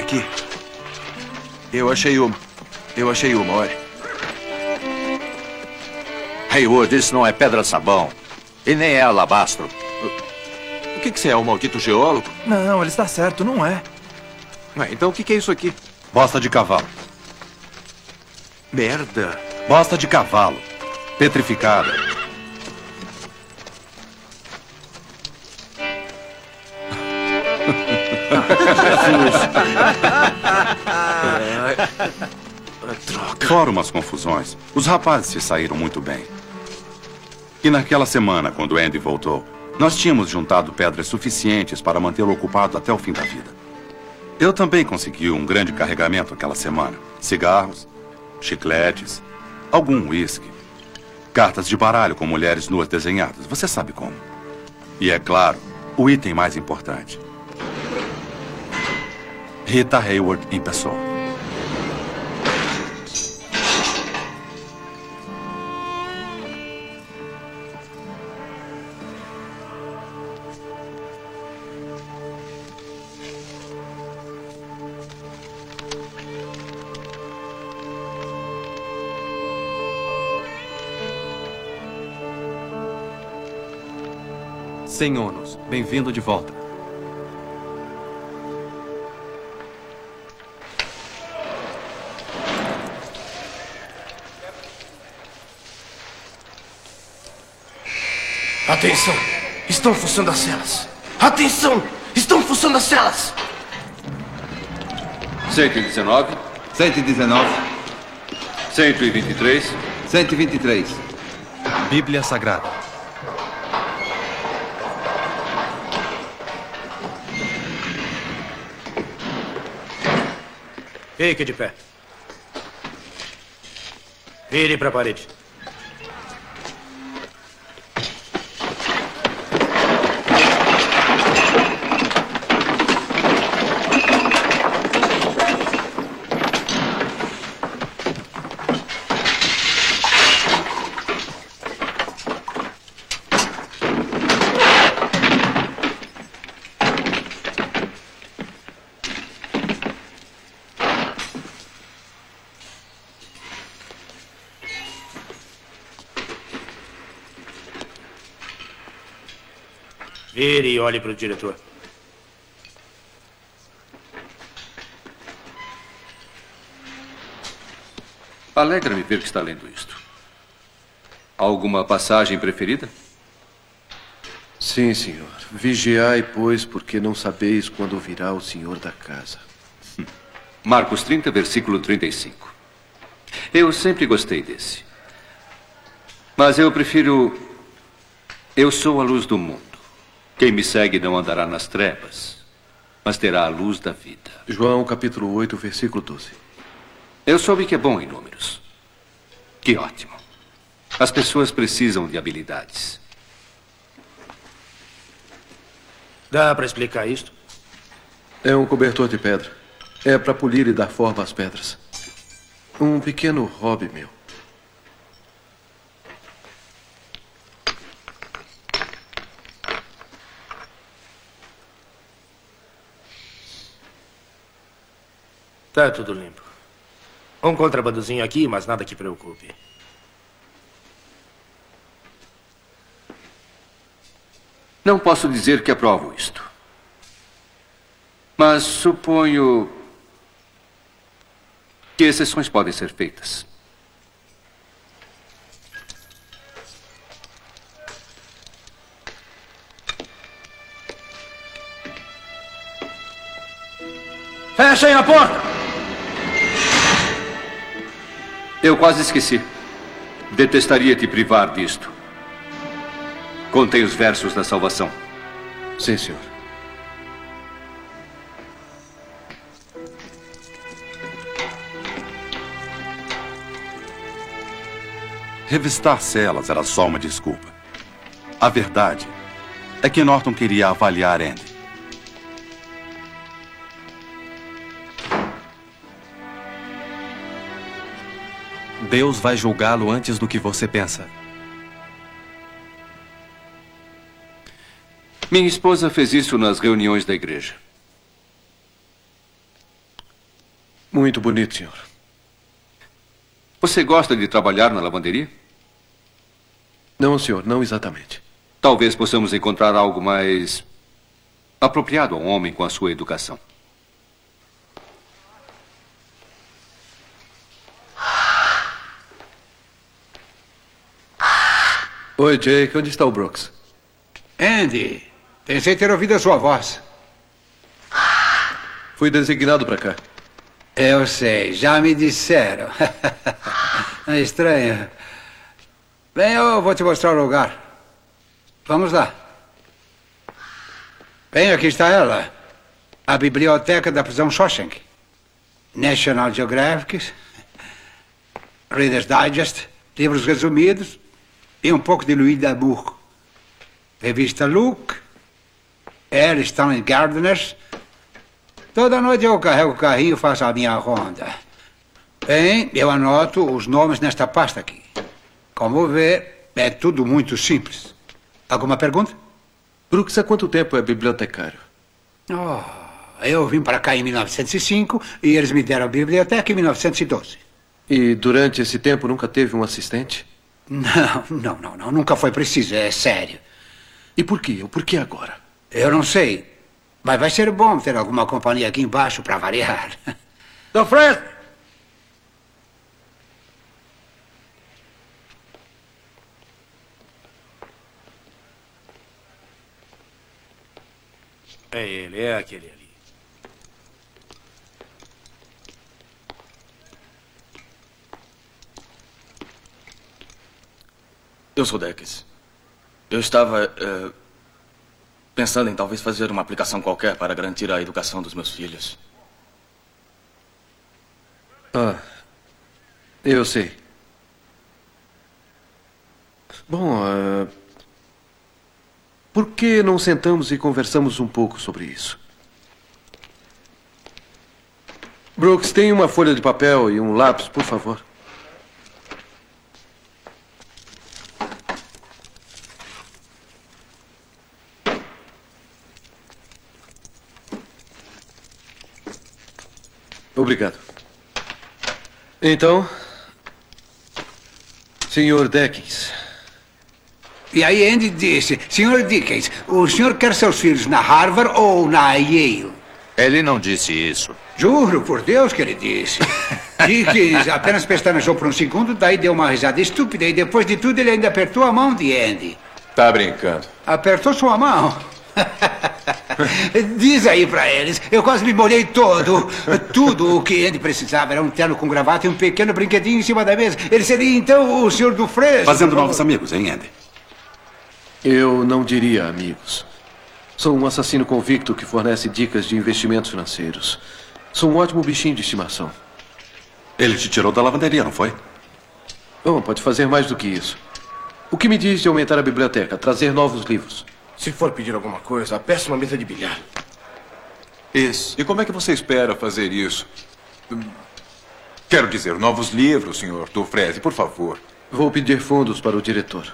aqui. Eu achei uma, olha. Hayward, isso não é pedra-sabão. E nem é alabastro. O que você é, um maldito geólogo? Não, ele está certo, não é. Então o que é isso aqui? Bosta de cavalo. Merda. Bosta de cavalo. Petrificada. Fora umas confusões, os rapazes se saíram muito bem. E naquela semana, quando Andy voltou, nós tínhamos juntado pedras suficientes para mantê-lo ocupado até o fim da vida. Eu também consegui um grande carregamento aquela semana. Cigarros, chicletes, algum uísque, cartas de baralho com mulheres nuas desenhadas, você sabe como. E é claro, o item mais importante. Rita Hayward em pessoa. Sem ônus. Bem-vindo de volta. Atenção! Estão fuçando as celas! Atenção! Estão fuçando as celas! 119. 119. 123. 123. Bíblia Sagrada. Fique de pé. Vire para a parede. Vire e olhe para o diretor. Alegra-me ver que está lendo isto. Alguma passagem preferida? Sim, senhor. Vigiai, pois, porque não sabeis quando virá o senhor da casa. Marcos 30, versículo 35. Eu sempre gostei desse. Mas eu prefiro... Eu sou a luz do mundo. Quem me segue não andará nas trevas, mas terá a luz da vida. João, capítulo 8, versículo 12. Eu soube que é bom em números. Que ótimo. As pessoas precisam de habilidades. Dá para explicar isto? É um cobertor de pedra. É para polir e dar forma às pedras. Um pequeno hobby meu. Tá tudo limpo. Um contrabandozinho aqui, mas nada que preocupe. Não posso dizer que aprovo isto. Mas suponho que exceções podem ser feitas. Fechem a porta! Eu quase esqueci. Detestaria te privar disto. Contei os versos da salvação. Sim, senhor. Revistar celas era só uma desculpa. A verdade é que Norton queria avaliar Andy. Deus vai julgá-lo antes do que você pensa. Minha esposa fez isso nas reuniões da igreja. Muito bonito, senhor. Você gosta de trabalhar na lavanderia? Não, senhor, não exatamente. Talvez possamos encontrar algo mais apropriado a um homem com a sua educação. Oi, Jake. Onde está o Brooks? Andy, pensei ter ouvido a sua voz. Fui designado para cá. Eu sei, já me disseram. É estranho. Bem, eu vou te mostrar o lugar. Vamos lá. Bem, aqui está ela. A biblioteca da prisão Shawshank. National Geographic, Reader's Digest, livros resumidos e um pouco de Louis Dabour. Revista Look, Air Stanley Gardeners. Toda noite eu carrego o carrinho e faço a minha ronda. Bem, eu anoto os nomes nesta pasta aqui. Como vê, é tudo muito simples. Alguma pergunta? Brooks, há quanto tempo é bibliotecário? Eu vim para cá em 1905 e eles me deram a biblioteca em 1912. E durante esse tempo nunca teve um assistente? Não. Nunca foi preciso, é sério. E por quê? Por que agora? Eu não sei. Mas vai ser bom ter alguma companhia aqui embaixo para variar. Sr. Fred! É ele, é aquele ali. Eu sou Deckes. Eu estava pensando em talvez fazer uma aplicação qualquer para garantir a educação dos meus filhos. Eu sei. Bom, por que não sentamos e conversamos um pouco sobre isso? Brooks, tem uma folha de papel e um lápis, por favor. Obrigado. Então, Sr. Deckens. E aí Andy disse, Sr. Dickens, o senhor quer seus filhos na Harvard ou na Yale? Ele não disse isso. Juro por Deus que ele disse. Dickens apenas pestanejou por um segundo, daí deu uma risada estúpida e depois de tudo ele ainda apertou a mão de Andy. Tá brincando. Apertou sua mão? Diz aí pra eles, eu quase me molhei todo. Tudo o que Andy precisava era um terno com gravata e um pequeno brinquedinho em cima da mesa. Ele seria então o senhor do Fresno. Fazendo novos amigos, hein, Andy? Eu não diria amigos. Sou um assassino convicto que fornece dicas de investimentos financeiros. Sou um ótimo bichinho de estimação. Ele te tirou da lavanderia, não foi? Bom, pode fazer mais do que isso. O que me diz de aumentar a biblioteca, trazer novos livros? Se for pedir alguma coisa, peça uma mesa de bilhar. Isso. E como é que você espera fazer isso? Quero dizer, novos livros, senhor Dufresne, por favor. Vou pedir fundos para o diretor.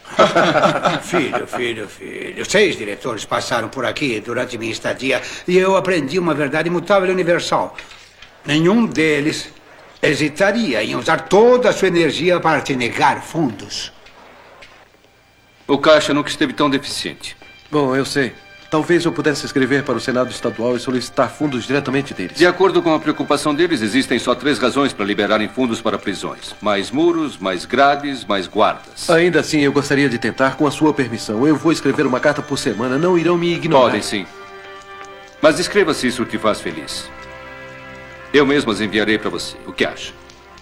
Filho. 6 diretores passaram por aqui durante minha estadia e eu aprendi uma verdade imutável e universal. Nenhum deles hesitaria em usar toda a sua energia para te negar fundos. O caixa nunca esteve tão deficiente. Bom, eu sei. Talvez eu pudesse escrever para o Senado Estadual e solicitar fundos diretamente deles. De acordo com a preocupação deles, existem só 3 razões para liberarem fundos para prisões. Mais muros, mais grades, mais guardas. Ainda assim, eu gostaria de tentar com a sua permissão. Eu vou escrever uma carta por semana. Não irão me ignorar. Podem sim. Mas escreva se isso te faz feliz. Eu mesmo as enviarei para você. O que acha?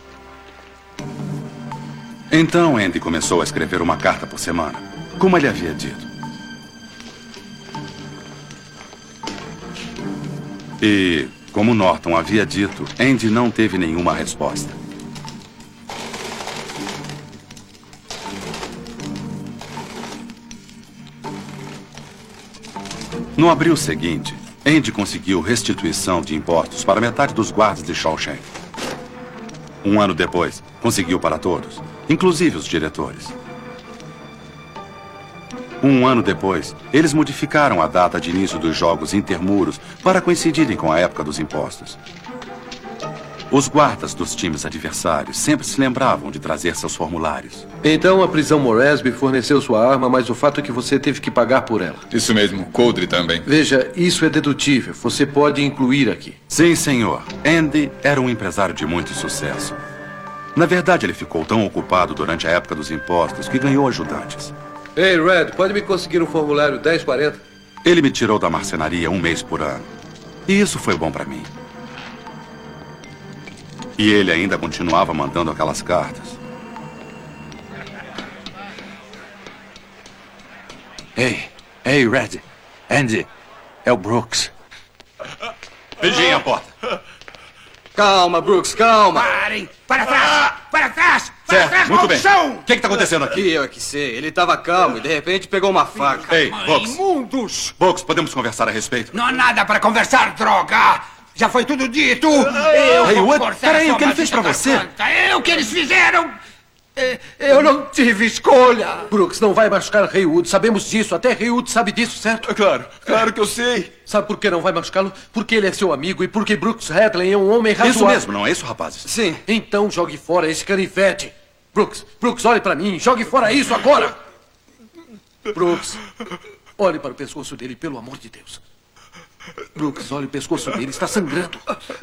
Então Andy começou a escrever uma carta por semana, como ele havia dito. E, como Norton havia dito, Andy não teve nenhuma resposta. No abril seguinte, Andy conseguiu restituição de impostos para metade dos guardas de Shawshank. Um ano depois, conseguiu para todos, inclusive os diretores. Um ano depois, eles modificaram a data de início dos jogos intermuros para coincidirem com a época dos impostos. Os guardas dos times adversários sempre se lembravam de trazer seus formulários. Então a prisão Moresby forneceu sua arma, mas o fato é que você teve que pagar por ela. Isso mesmo, Coldre também. Veja, isso é dedutível. Você pode incluir aqui. Sim, senhor. Andy era um empresário de muito sucesso. Na verdade, ele ficou tão ocupado durante a época dos impostos que ganhou ajudantes. Ei, Red, pode me conseguir um formulário 1040? Ele me tirou da marcenaria 1 mês por ano. E isso foi bom pra mim. E ele ainda continuava mandando aquelas cartas. Ei, Red. Andy, é o Brooks. Vigiem a porta. Calma, Brooks, calma. Parem! Para trás! Para trás! Para Certo, trás, muito bem. maldição! O que está acontecendo aqui? Eu é que sei. Ele estava calmo e de repente pegou uma faca. Ei, Brooks. Imundos! Brooks, podemos conversar a respeito? Não há nada para conversar, droga! Já foi tudo dito! Hey, vou Wood, cortar peraí, a o que ele sua fez pra maldita você? garganta. É o que eles fizeram! Eu não tive escolha! Brooks, não vai machucar Haywood. Sabemos disso. Até Haywood sabe disso, certo? Claro que eu sei. Sabe por que não vai machucá-lo? Porque ele é seu amigo e porque Brooks Hadley é um homem razoável. Isso mesmo, não é isso, rapazes? Sim. Então jogue fora esse canivete. Brooks, olhe pra mim. Jogue fora isso agora. Brooks, olhe para o pescoço dele, pelo amor de Deus. Brooks, olhe o pescoço dele. Está sangrando.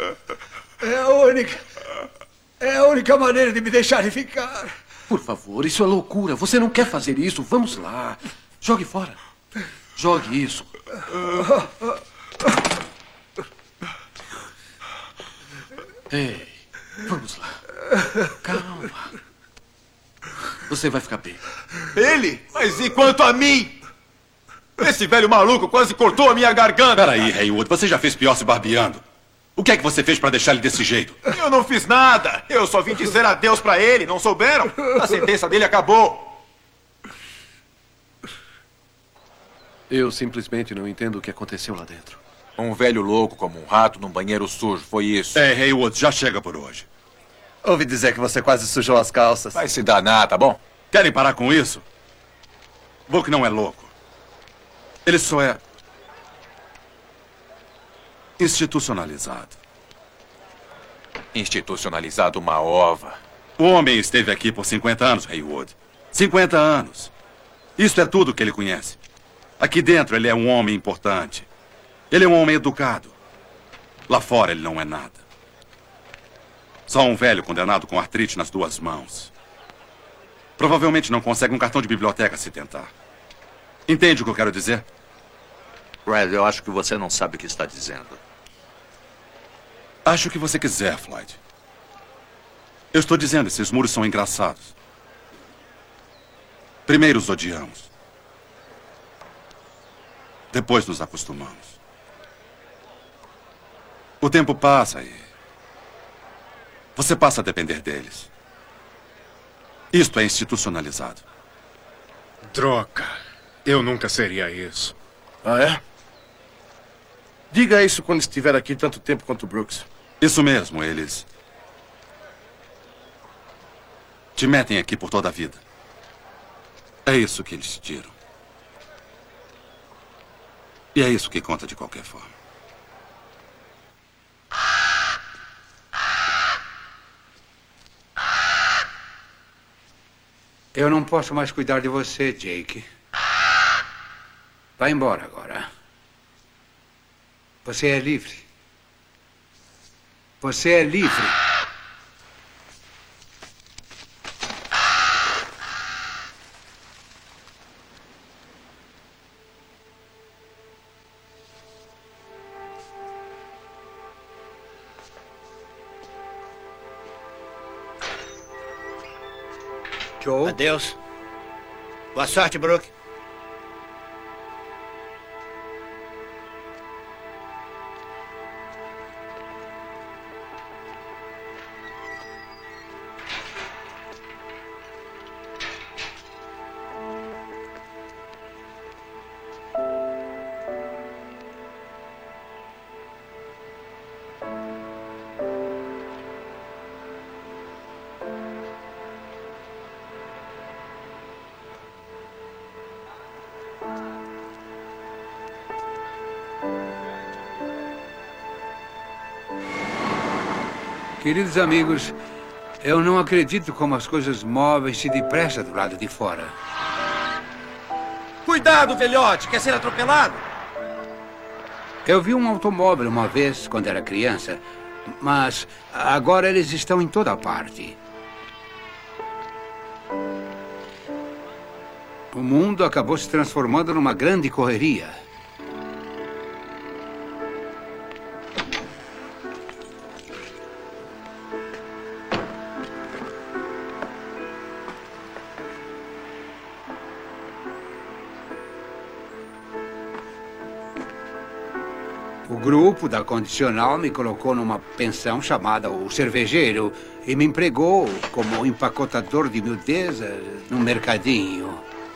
É a única maneira de me deixarem ficar. Por favor, isso é loucura. Você não quer fazer isso. Vamos lá. Jogue fora. Jogue isso. Ei, vamos lá. Calma. Você vai ficar bem. Ele? Mas e quanto a mim? Esse velho maluco quase cortou a minha garganta. Peraí, Haywood, você já fez pior se barbeando. O que é que você fez para deixar ele desse jeito? Eu não fiz nada. Eu só vim dizer adeus pra ele. Não souberam? A sentença dele acabou. Eu simplesmente não entendo o que aconteceu lá dentro. Um velho louco como um rato num banheiro sujo. Foi isso. Haywood, já chega por hoje. Ouvi dizer que você quase sujou as calças. Vai se danar, tá bom? Querem parar com isso? Book não é louco. Ele só é institucionalizado. Institucionalizado uma ova. O homem esteve aqui por 50 anos, Haywood. 50 anos. Isso é tudo que ele conhece. Aqui dentro ele é um homem importante. Ele é um homem educado. Lá fora ele não é nada. Só um velho condenado com artrite nas 2 mãos. Provavelmente não consegue um cartão de biblioteca se tentar. Entende o que eu quero dizer? Red, eu acho que você não sabe o que está dizendo. Acho o que você quiser, Floyd. Eu estou dizendo, esses muros são engraçados. Primeiro os odiamos. Depois nos acostumamos. O tempo passa e você passa a depender deles. Isto é institucionalizado. Droga. Eu nunca seria isso. Ah, é? Diga isso quando estiver aqui tanto tempo quanto o Brooks. Isso mesmo, eles te metem aqui por toda a vida. É isso que eles tiram. E é isso que conta de qualquer forma. Eu não posso mais cuidar de você, Jake. Vai embora agora. Você é livre. Você é livre. Joe. Adeus. Boa sorte, Brooke. Queridos amigos, eu não acredito como as coisas movem-se depressa do lado de fora. Cuidado, velhote! Quer ser atropelado? Eu vi um automóvel uma vez, quando era criança, mas agora eles estão em toda parte. O mundo acabou se transformando numa grande correria. O grupo da Condicional me colocou numa pensão chamada O Cervejeiro e me empregou como empacotador de miudezas num mercadinho.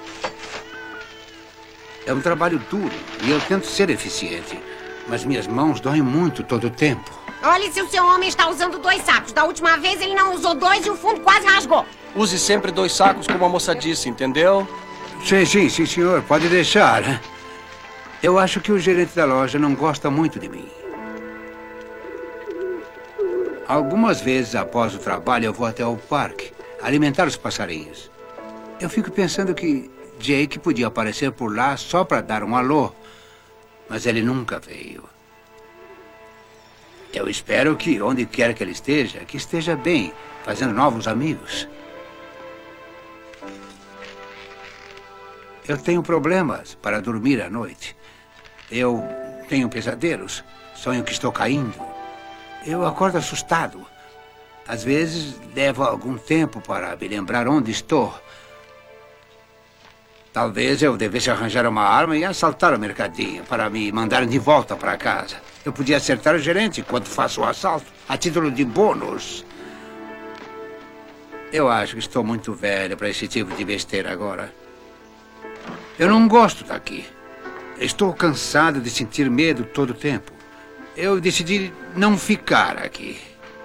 É um trabalho duro e eu tento ser eficiente, mas minhas mãos doem muito todo o tempo. Olhe se o seu homem está usando 2 sacos. Da última vez ele não usou 2 e o fundo quase rasgou. Use sempre 2 sacos, como a moça disse, entendeu? Sim, senhor. Pode deixar. Eu acho que o gerente da loja não gosta muito de mim. Algumas vezes após o trabalho eu vou até o parque alimentar os passarinhos. Eu fico pensando que Jake podia aparecer por lá só para dar um alô, mas ele nunca veio. Eu espero que, onde quer que ele esteja, que esteja bem, fazendo novos amigos. Eu tenho problemas para dormir à noite. Eu tenho pesadelos, sonho que estou caindo. Eu acordo assustado. Às vezes, levo algum tempo para me lembrar onde estou. Talvez eu devesse arranjar uma arma e assaltar o mercadinho para me mandar de volta para casa. Eu podia acertar o gerente enquanto faço o assalto, a título de bônus. Eu acho que estou muito velho para esse tipo de besteira agora. Eu não gosto daqui. Estou cansado de sentir medo todo o tempo. Eu decidi não ficar aqui.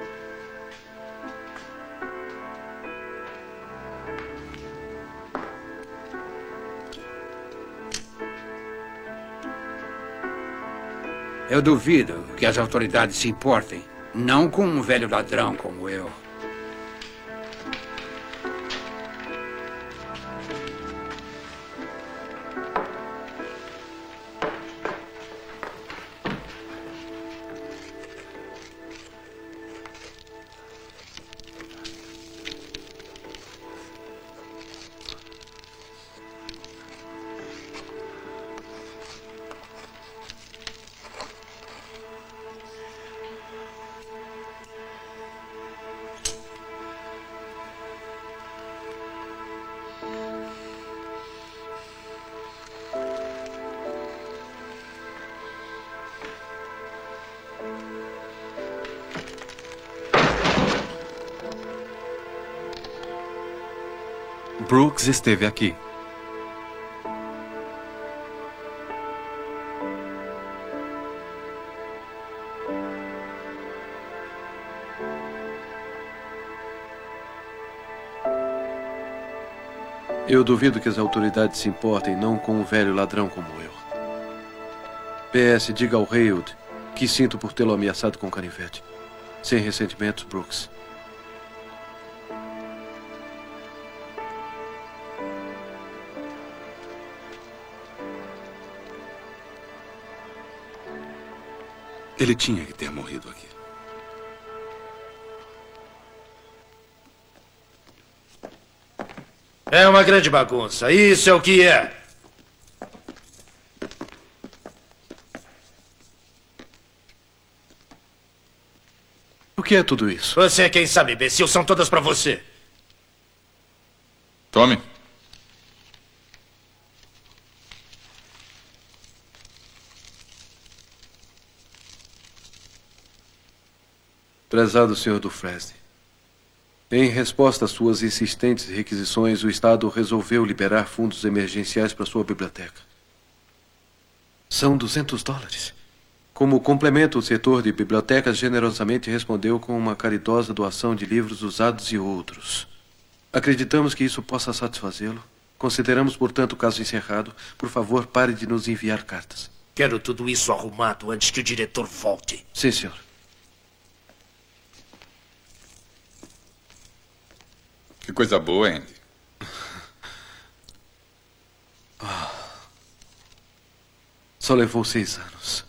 Eu duvido que as autoridades se importem, não com um velho ladrão como eu. Brooks esteve aqui. Eu duvido que as autoridades se importem não com um velho ladrão como eu. PS, diga ao Haywood que sinto por tê-lo ameaçado com canivete. Sem ressentimentos, Brooks. Ele tinha que ter morrido aqui. É uma grande bagunça. Isso é o que é. O que é tudo isso? Você é quem sabe, imbecil. São todas pra você. Tome. Prezado Sr. Dufresne, em resposta às suas insistentes requisições, o Estado resolveu liberar fundos emergenciais para sua biblioteca. São $200. Como complemento, o setor de bibliotecas generosamente respondeu com uma caridosa doação de livros usados e outros. Acreditamos que isso possa satisfazê-lo. Consideramos, portanto, o caso encerrado. Por favor, pare de nos enviar cartas. Quero tudo isso arrumado antes que o diretor volte. Sim, senhor. Que coisa boa, Andy. Só levou 6 anos.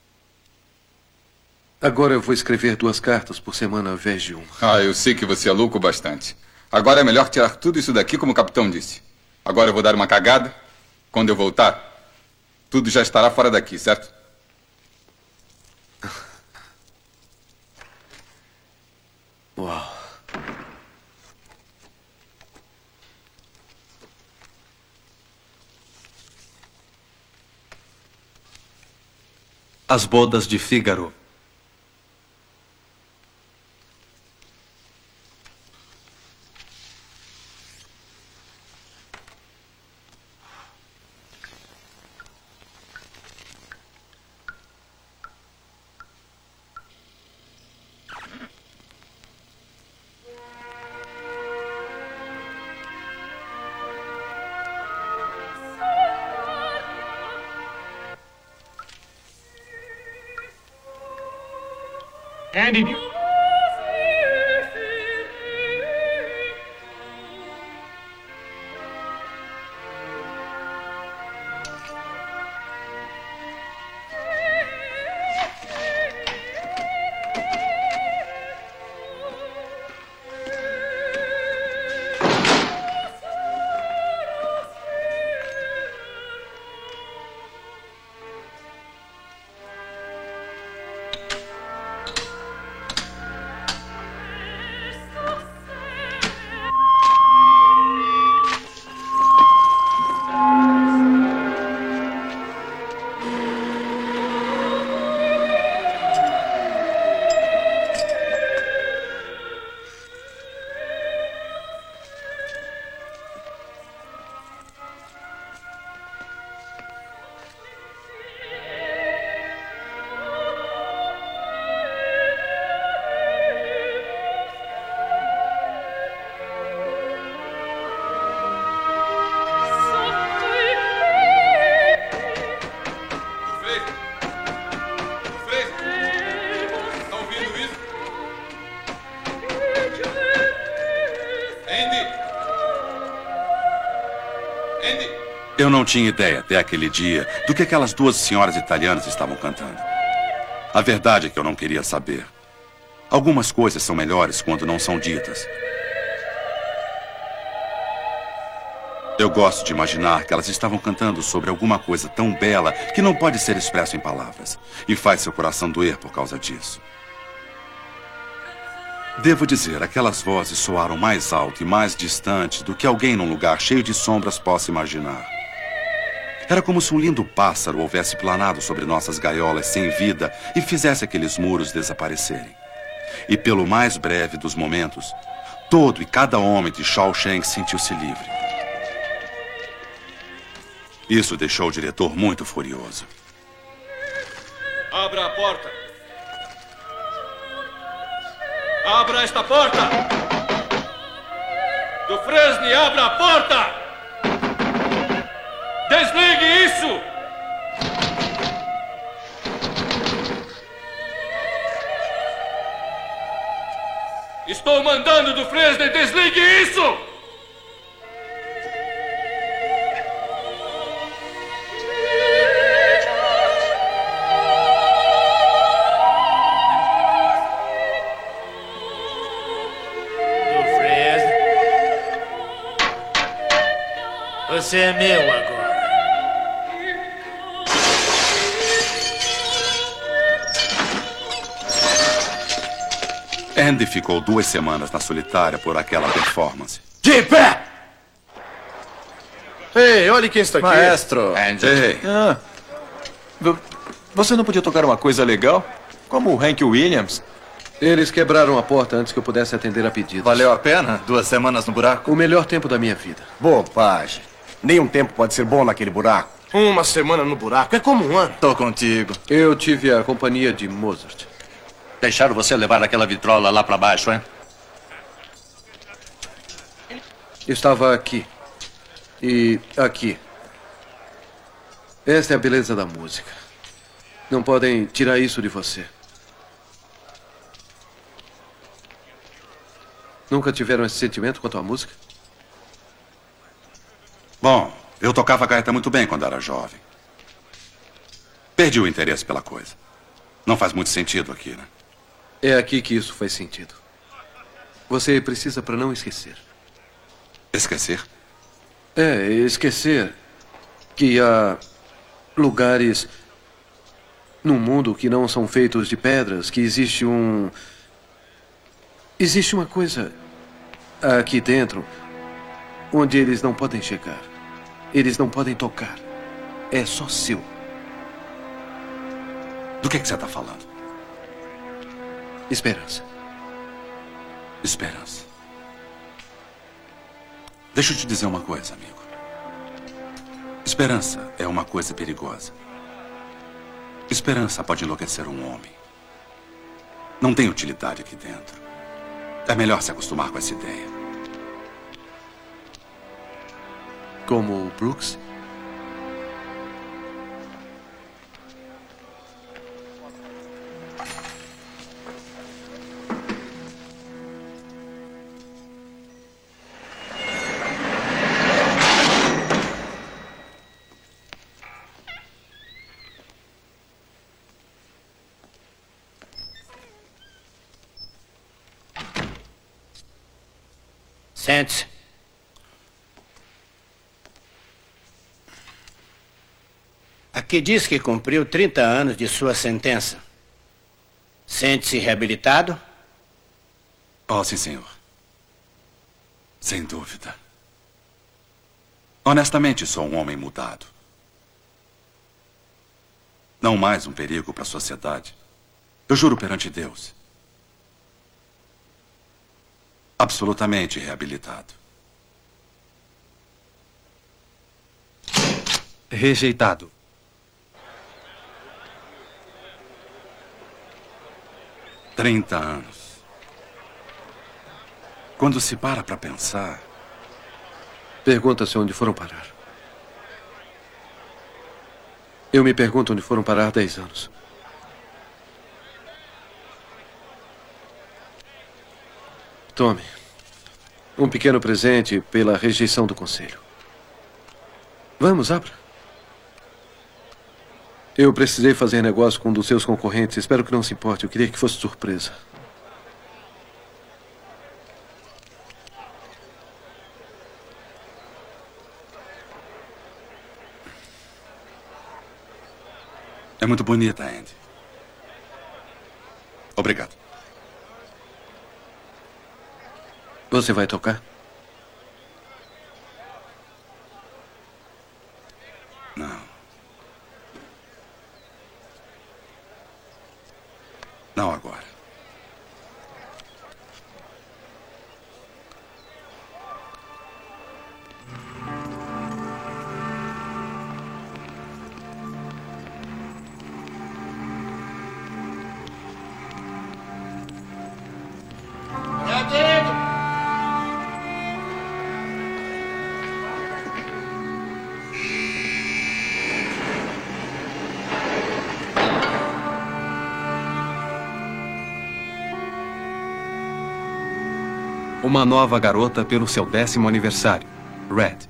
Agora eu vou escrever 2 cartas por semana ao invés de 1. Ah, eu sei que você é louco bastante. Agora é melhor tirar tudo isso daqui, como o capitão disse. Agora eu vou dar uma cagada. Quando eu voltar, tudo já estará fora daqui, certo? Uau. As bodas de Fígaro. Andy. Eu não tinha ideia até aquele dia do que aquelas 2 senhoras italianas estavam cantando. A verdade é que eu não queria saber. Algumas coisas são melhores quando não são ditas. Eu gosto de imaginar que elas estavam cantando sobre alguma coisa tão bela que não pode ser expresso em palavras. E faz seu coração doer por causa disso. Devo dizer, aquelas vozes soaram mais alto e mais distante do que alguém num lugar cheio de sombras possa imaginar. Era como se um lindo pássaro houvesse planado sobre nossas gaiolas sem vida e fizesse aqueles muros desaparecerem. E pelo mais breve dos momentos, todo e cada homem de Shawshank sentiu-se livre. Isso deixou o diretor muito furioso. Abra a porta! Abra esta porta! Dufresne, abra a porta! Desligue isso! Estou mandando, Dufresne, desligue isso! Você é meu agora. Andy ficou 2 semanas na solitária por aquela performance. De pé! Ei, olha quem está aqui. Maestro. Andy. Ei. Você não podia tocar uma coisa legal? Como o Hank Williams? Eles quebraram a porta antes que eu pudesse atender a pedidos. Valeu a pena? 2 semanas no buraco? O melhor tempo da minha vida. Bobagem. Nenhum tempo pode ser bom naquele buraco. 1 semana no buraco é como 1 ano. Tô contigo. Eu tive a companhia de Mozart. Deixaram você levar aquela vitrola lá pra baixo, hein? Estava aqui. E aqui. Esta é a beleza da música. Não podem tirar isso de você. Nunca tiveram esse sentimento quanto à música? Bom, eu tocava gaita muito bem quando era jovem. Perdi o interesse pela coisa. Não faz muito sentido aqui, né? É aqui que isso faz sentido. Você precisa para não esquecer. Esquecer? Esquecer que há lugares no mundo que não são feitos de pedras, que existe uma coisa aqui dentro onde eles não podem chegar. Eles não podem tocar. É só seu. Do que você está falando? Esperança. Esperança. Deixa eu te dizer uma coisa, amigo. Esperança é uma coisa perigosa. Esperança pode enlouquecer um homem. Não tem utilidade aqui dentro. É melhor se acostumar com essa ideia. Como o Brooks? Sente-se. Aqui diz que cumpriu 30 anos de sua sentença. Sente-se reabilitado? Oh, sim, senhor. Sem dúvida. Honestamente, sou um homem mudado. Não mais um perigo para a sociedade. Eu juro perante Deus. Absolutamente reabilitado. Rejeitado. Trinta anos. Quando se para pensar... Pergunta-se onde foram parar. Eu me pergunto onde foram parar 10 anos. Tome. Um pequeno presente pela rejeição do conselho. Vamos, abra. Eu precisei fazer negócio com um dos seus concorrentes. Espero que não se importe. Eu queria que fosse surpresa. É muito bonita, Andy. Obrigado. Você vai tocar? Não. Não agora. Uma nova garota pelo seu 10º aniversário. Red.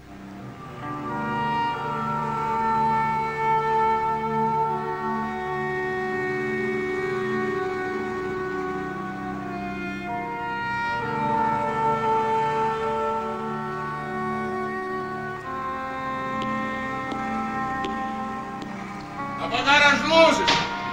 Apagar as luzes!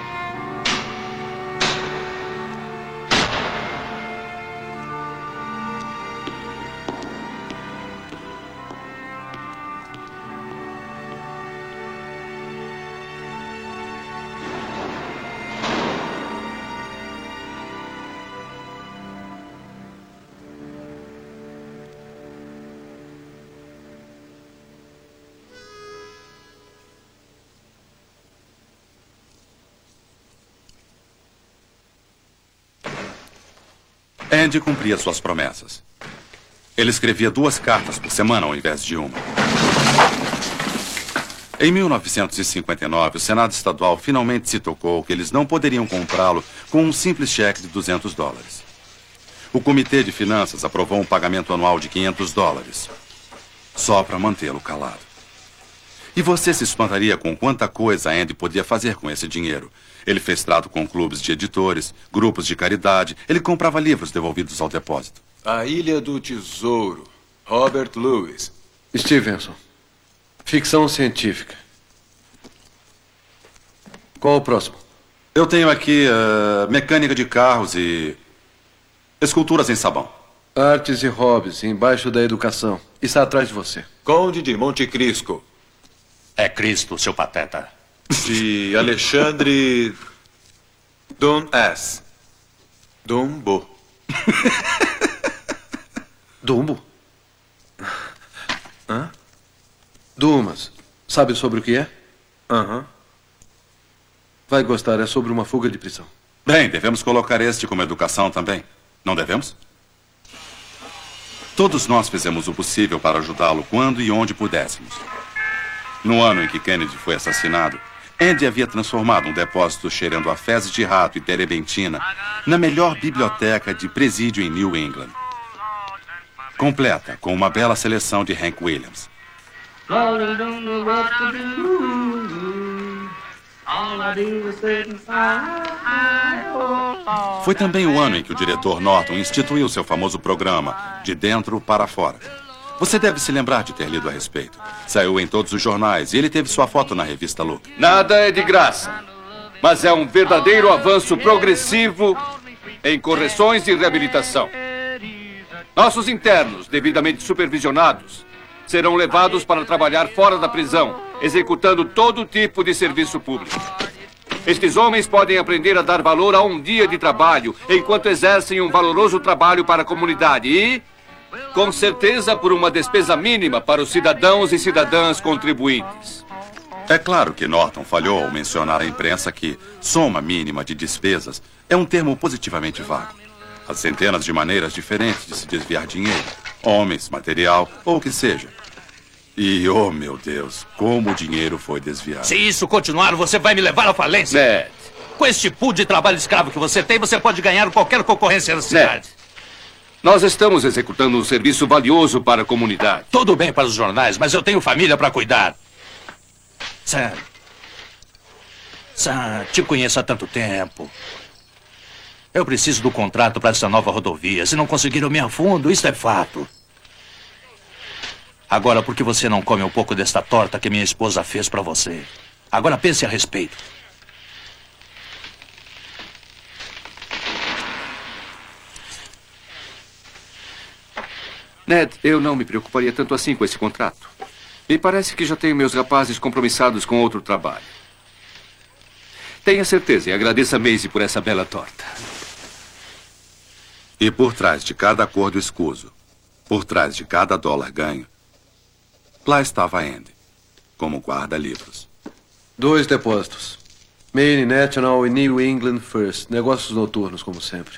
Andy cumpria suas promessas. Ele escrevia 2 cartas por semana ao invés de uma. Em 1959, o Senado Estadual finalmente se tocou que eles não poderiam comprá-lo com um simples cheque de $200. O Comitê de Finanças aprovou um pagamento anual de $500. Só para mantê-lo calado. E você se espantaria com quanta coisa Andy podia fazer com esse dinheiro. Ele fez trato com clubes de editores, grupos de caridade. Ele comprava livros devolvidos ao depósito. A Ilha do Tesouro. Robert Louis. Stevenson. Ficção científica. Qual o próximo? Eu tenho aqui mecânica de carros e esculturas em sabão. Artes e hobbies, embaixo da educação. Está atrás de você. Conde de Monte Cristo. É Cristo, seu pateta. De Alexandre Dumas. Dumbo. Dumbo? Hã? Dumas. Sabe sobre o que é? Aham. Vai gostar, é sobre uma fuga de prisão. Bem, devemos colocar este como educação também. Não devemos? Todos nós fizemos o possível para ajudá-lo quando e onde pudéssemos. No ano em que Kennedy foi assassinado, Andy havia transformado um depósito cheirando a fezes de rato e terebentina na melhor biblioteca de presídio em New England. Completa com uma bela seleção de Hank Williams. Foi também o ano em que o diretor Norton instituiu seu famoso programa De Dentro para Fora. Você deve se lembrar de ter lido a respeito. Saiu em todos os jornais e ele teve sua foto na revista Look. Nada é de graça, mas é um verdadeiro avanço progressivo em correções e reabilitação. Nossos internos, devidamente supervisionados, serão levados para trabalhar fora da prisão, executando todo tipo de serviço público. Estes homens podem aprender a dar valor a um dia de trabalho, enquanto exercem um valoroso trabalho para a comunidade e, com certeza, por uma despesa mínima para os cidadãos e cidadãs contribuintes. É claro que Norton falhou ao mencionar à imprensa que soma mínima de despesas é um termo positivamente vago. Há centenas de maneiras diferentes de se desviar dinheiro, homens, material ou o que seja. E, oh meu Deus, como o dinheiro foi desviado. Se isso continuar, você vai me levar à falência. Ned. Com esse pool de trabalho escravo que você tem, você pode ganhar qualquer concorrência na cidade. Nós estamos executando um serviço valioso para a comunidade. Tudo bem para os jornais, mas eu tenho família para cuidar. Sam, te conheço há tanto tempo. Eu preciso do contrato para essa nova rodovia. Se não conseguir, eu me afundo. Isso é fato. Agora, por que você não come um pouco desta torta que minha esposa fez para você? Agora pense a respeito. Ned, eu não me preocuparia tanto assim com esse contrato. Me parece que já tenho meus rapazes compromissados com outro trabalho. Tenha certeza e agradeça a Maisie por essa bela torta. E por trás de cada acordo escuso, por trás de cada dólar ganho, lá estava Andy, como guarda-livros. 2 depósitos. Maine National e New England First. Negócios noturnos, como sempre.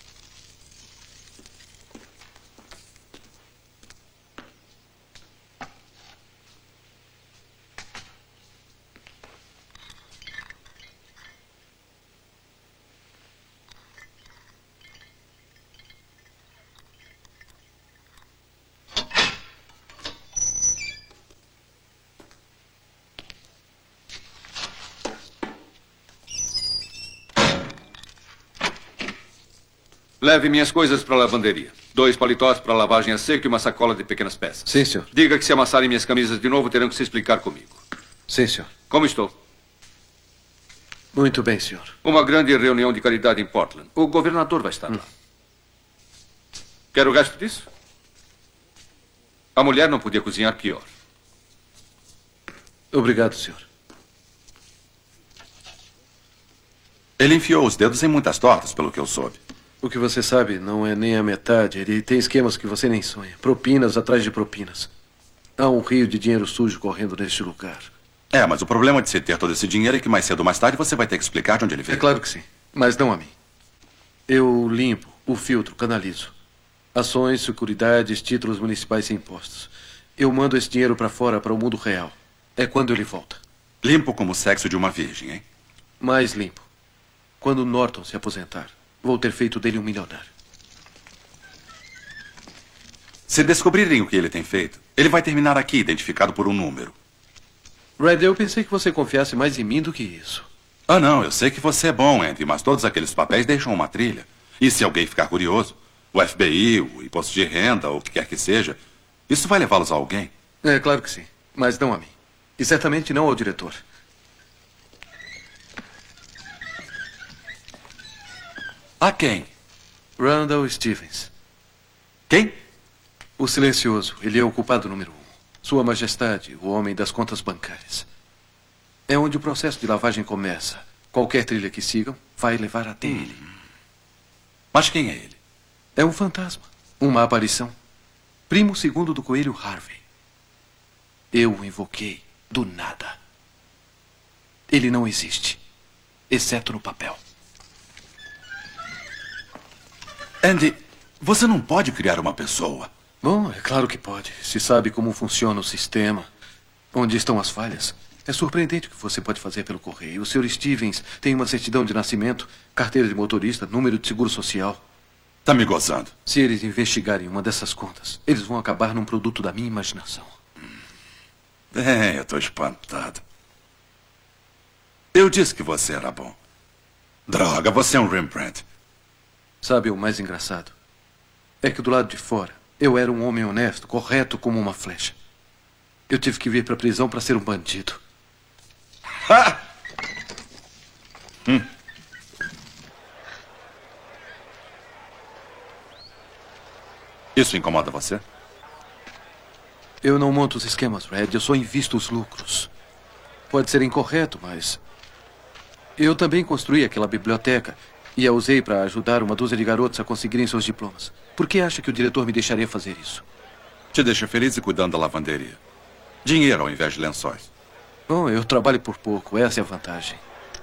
Leve minhas coisas para a lavanderia. 2 paletós para lavagem a seco e uma sacola de pequenas peças. Sim, senhor. Diga que se amassarem minhas camisas de novo, terão que se explicar comigo. Sim, senhor. Como estou? Muito bem, senhor. Uma grande reunião de caridade em Portland. O governador vai estar lá. Quer o resto disso? A mulher não podia cozinhar pior. Obrigado, senhor. Ele enfiou os dedos em muitas tortas, pelo que eu soube. O que você sabe não é nem a metade. Ele tem esquemas que você nem sonha. Propinas atrás de propinas. Há um rio de dinheiro sujo correndo neste lugar. É, mas o problema de se ter todo esse dinheiro é que mais cedo ou mais tarde você vai ter que explicar de onde ele veio. É claro que sim, mas não a mim. Eu limpo, o filtro, canalizo. Ações, seguridades, títulos municipais e impostos. Eu mando esse dinheiro para fora, para o mundo real. É quando ele volta. Limpo como o sexo de uma virgem, hein? Mais limpo. Quando Norton se aposentar, vou ter feito dele um milionário. Se descobrirem o que ele tem feito, ele vai terminar aqui, identificado por um número. Red, eu pensei que você confiasse mais em mim do que isso. Ah, não, eu sei que você é bom, Andy, mas todos aqueles papéis deixam uma trilha. E se alguém ficar curioso, o FBI, o imposto de renda, ou o que quer que seja, isso vai levá-los a alguém. É, claro que sim, mas não a mim. E certamente não ao diretor. A quem? Randall Stevens. Quem? O silencioso. Ele é o culpado número 1. Sua Majestade, o homem das contas bancárias. É onde o processo de lavagem começa. Qualquer trilha que sigam vai levar até ele. Mas quem é ele? É um fantasma. Uma aparição. Primo segundo do coelho Harvey. Eu o invoquei do nada. Ele não existe. Exceto no papel. Andy, você não pode criar uma pessoa. Bom, é claro que pode. Se sabe como funciona o sistema, onde estão as falhas. É surpreendente o que você pode fazer pelo correio. O Sr. Stevens tem uma certidão de nascimento, carteira de motorista, número de seguro social. Tá me gozando. Se eles investigarem uma dessas contas, eles vão acabar num produto da minha imaginação. Eu tô espantado. Eu disse que você era bom. Droga, você é um Rembrandt. Sabe o mais engraçado? É que do lado de fora, eu era um homem honesto, correto como uma flecha. Eu tive que vir para a prisão para ser um bandido. Ah! Isso incomoda você? Eu não monto os esquemas, Red. Eu só invisto os lucros. Pode ser incorreto, mas... eu também construí aquela biblioteca e a usei para ajudar uma dúzia de garotos a conseguirem seus diplomas. Por que acha que o diretor me deixaria fazer isso? Te deixa feliz e cuidando da lavanderia. Dinheiro ao invés de lençóis. Bom, eu trabalho por pouco. Essa é a vantagem.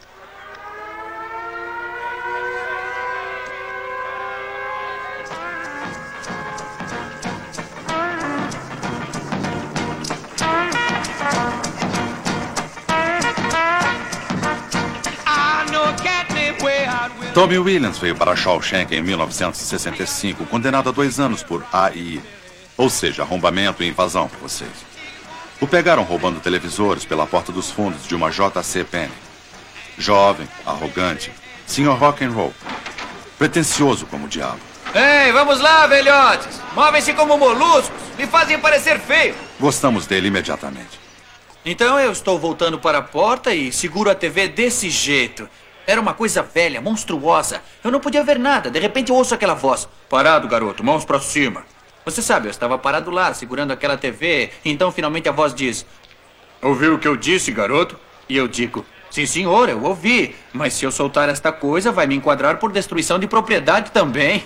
Tommy Williams veio para Shawshank em 1965, condenado a 2 anos por AI, ou seja, arrombamento e invasão por vocês. O pegaram roubando televisores pela porta dos fundos de uma JC Penney. Jovem, arrogante, senhor rock and roll, pretensioso como o diabo. Ei, vamos lá, velhotes! Movem-se como moluscos, me fazem parecer feio. Gostamos dele imediatamente. Então eu estou voltando para a porta e seguro a TV desse jeito. Era uma coisa velha, monstruosa. Eu não podia ver nada. De repente eu ouço aquela voz. Parado, garoto. Mãos pra cima. Você sabe, eu estava parado lá, segurando aquela TV. Então finalmente a voz diz... Ouviu o que eu disse, garoto? E eu digo... Sim, senhor, eu ouvi. Mas se eu soltar esta coisa, vai me enquadrar por destruição de propriedade também.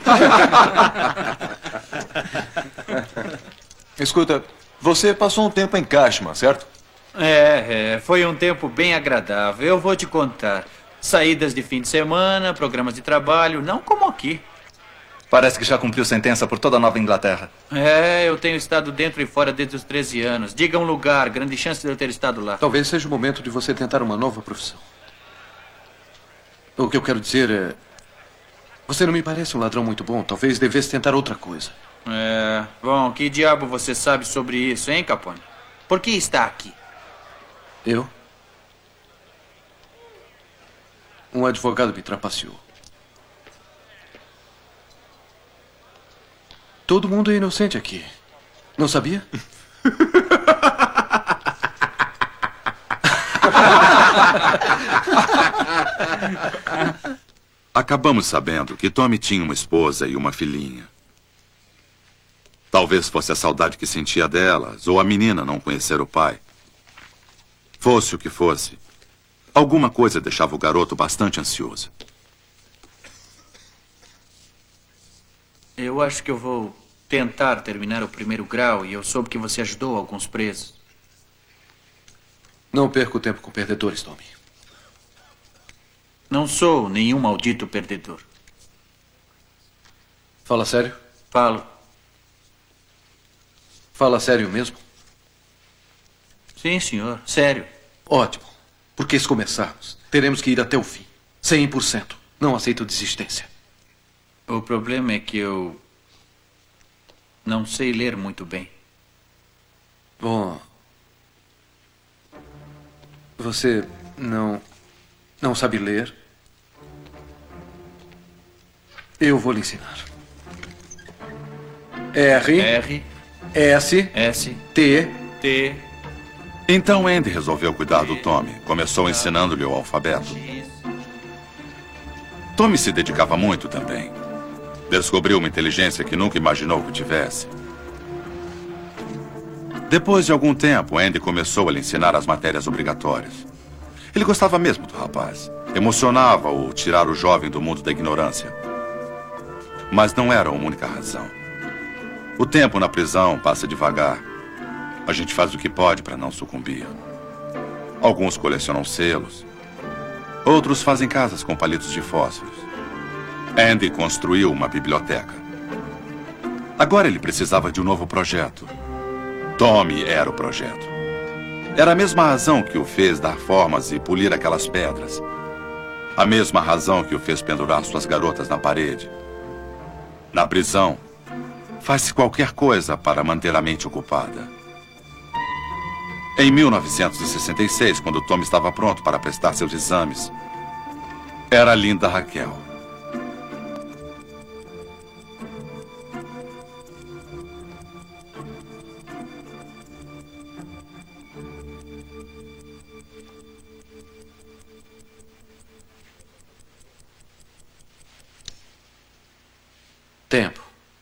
Escuta, você passou um tempo em Cashman, certo? Foi um tempo bem agradável. Eu vou te contar. Saídas de fim de semana, programas de trabalho, não como aqui. Parece que já cumpriu sentença por toda a Nova Inglaterra. Eu tenho estado dentro e fora desde os 13 anos. Diga um lugar, grande chance de eu ter estado lá. Talvez seja o momento de você tentar uma nova profissão. O que eu quero dizer é... você não me parece um ladrão muito bom. Talvez devesse tentar outra coisa. Bom, que diabo você sabe sobre isso, hein, Capone? Por que está aqui? Eu? Um advogado me trapaceou. Todo mundo é inocente aqui. Não sabia? Acabamos sabendo que Tommy tinha uma esposa e uma filhinha. Talvez fosse a saudade que sentia delas, ou a menina não conhecer o pai. Fosse o que fosse, alguma coisa deixava o garoto bastante ansioso. Eu acho que eu vou tentar terminar o primeiro grau e eu soube que você ajudou alguns presos. Não perco tempo com perdedores, Tommy. Não sou nenhum maldito perdedor. Fala sério? Falo. Fala sério mesmo? Sim, senhor. Sério. Ótimo. Porque se começarmos, teremos que ir até o fim. 100%. Não aceito desistência. O problema é que eu Não sei ler muito bem. Bom... Você não sabe ler? Eu vou lhe ensinar. R, S, T. Então Andy resolveu cuidar do Tommy. Começou ensinando-lhe o alfabeto. Tommy se dedicava muito também. Descobriu uma inteligência que nunca imaginou que tivesse. Depois de algum tempo, Andy começou a lhe ensinar as matérias obrigatórias. Ele gostava mesmo do rapaz. Emocionava-o tirar o jovem do mundo da ignorância. Mas não era a única razão. O tempo na prisão passa devagar. A gente faz o que pode para não sucumbir. Alguns colecionam selos. Outros fazem casas com palitos de fósforos. Andy construiu uma biblioteca. Agora ele precisava de um novo projeto. Tommy era o projeto. Era a mesma razão que o fez dar formas e polir aquelas pedras. A mesma razão que o fez pendurar suas garotas na parede. Na prisão, faz-se qualquer coisa para manter a mente ocupada. Em 1966, quando Tommy estava pronto para prestar seus exames, era a linda Raquel. Tempo.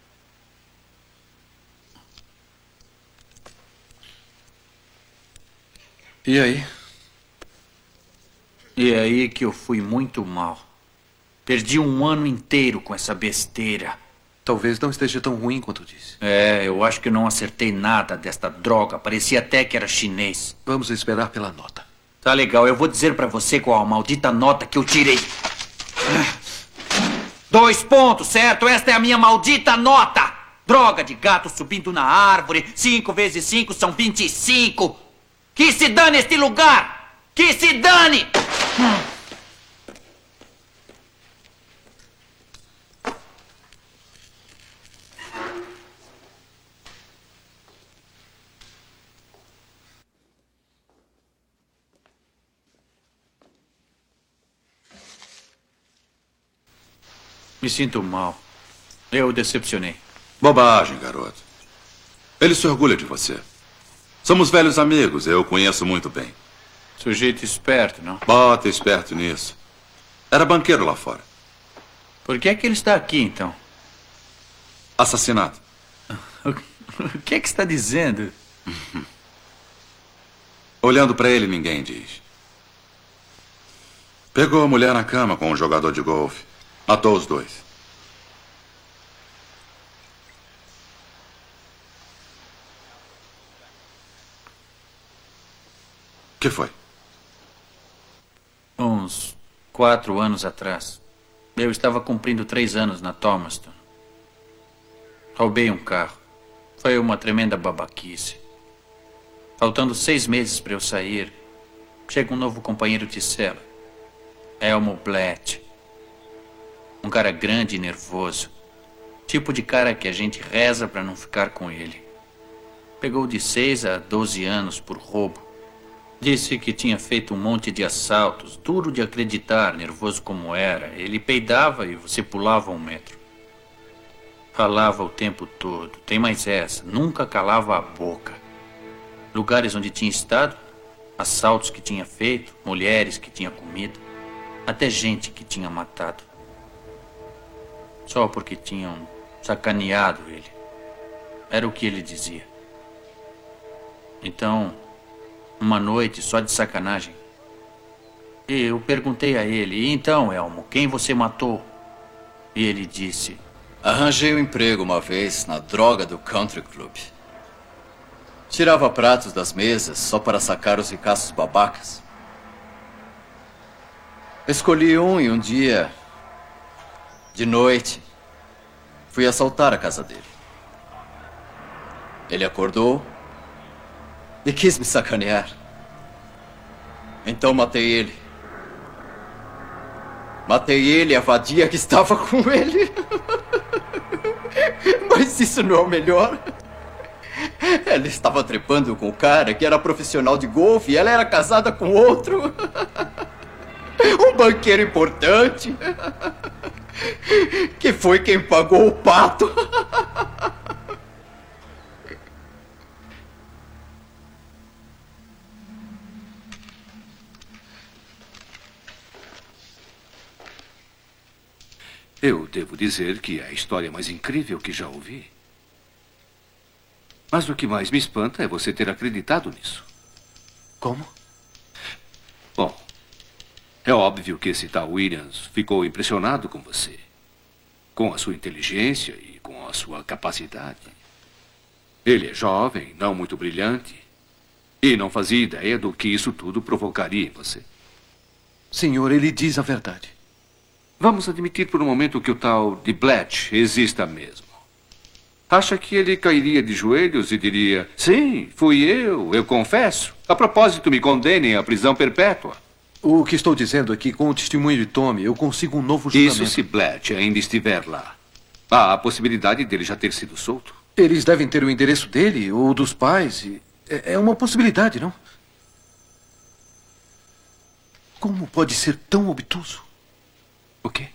E aí? E é aí que eu fui muito mal. Perdi um ano inteiro com essa besteira. Talvez não esteja tão ruim quanto disse. Eu acho que não acertei nada desta droga. Parecia até que era chinês. Vamos esperar pela nota. Tá legal, eu vou dizer pra você qual a maldita nota que eu tirei. 2 pontos, certo? Esta é a minha maldita nota! Droga de gato subindo na árvore. 5 vezes 5 são 25. Que se dane este lugar! Que se dane! Me sinto mal. Eu o decepcionei. Bobagem, garoto. Ele se orgulha de você. Somos velhos amigos, eu o conheço muito bem. Sujeito esperto, não? Bota esperto nisso. Era banqueiro lá fora. Por que é que ele está aqui, então? Assassinato. O que é que está dizendo? Olhando pra ele, ninguém diz. Pegou a mulher na cama com um jogador de golfe. Matou os dois. O que foi? Uns 4 anos atrás. Eu estava cumprindo 3 anos na Thomaston. Roubei um carro. Foi uma tremenda babaquice. Faltando 6 meses para eu sair, chega um novo companheiro de cela. Elmo Blatt. Um cara grande e nervoso. Tipo de cara que a gente reza para não ficar com ele. Pegou de 6 a 12 anos por roubo. Disse que tinha feito um monte de assaltos. Duro de acreditar, nervoso como era. Ele peidava e você pulava 1 metro. Falava o tempo todo. Tem mais essa. Nunca calava a boca. Lugares onde tinha estado. Assaltos que tinha feito. Mulheres que tinha comido. Até gente que tinha matado. Só porque tinham sacaneado ele. Era o que ele dizia. Então, uma noite só de sacanagem, eu perguntei a ele: e então, Elmo, quem você matou? E ele disse: arranjei um emprego uma vez na droga do Country Club. Tirava pratos das mesas só para sacar os ricaços babacas. Escolhi um e um dia, de noite, fui assaltar a casa dele. Ele acordou e quis me sacanear. Então matei ele. Matei ele e a vadia que estava com ele. Mas isso não é o melhor. Ela estava trepando com o cara que era profissional de golfe e ela era casada com outro. Um banqueiro importante. Que foi quem pagou o pato. Eu devo dizer que é a história mais incrível que já ouvi. Mas o que mais me espanta é você ter acreditado nisso. Como? Bom, é óbvio que esse tal Williams ficou impressionado com você. Com a sua inteligência e com a sua capacidade. Ele é jovem, não muito brilhante. E não fazia ideia do que isso tudo provocaria em você. Senhor, ele diz a verdade. Vamos admitir por um momento que o tal de Bletch exista mesmo. Acha que ele cairia de joelhos e diria: sim, fui eu confesso. A propósito, me condenem à prisão perpétua. O que estou dizendo é que, com o testemunho de Tommy, eu consigo um novo julgamento. Isso se Bletch ainda estiver lá. Há a possibilidade dele já ter sido solto. Eles devem ter o endereço dele ou dos pais. É uma possibilidade, não? Como pode ser tão obtuso? O quê?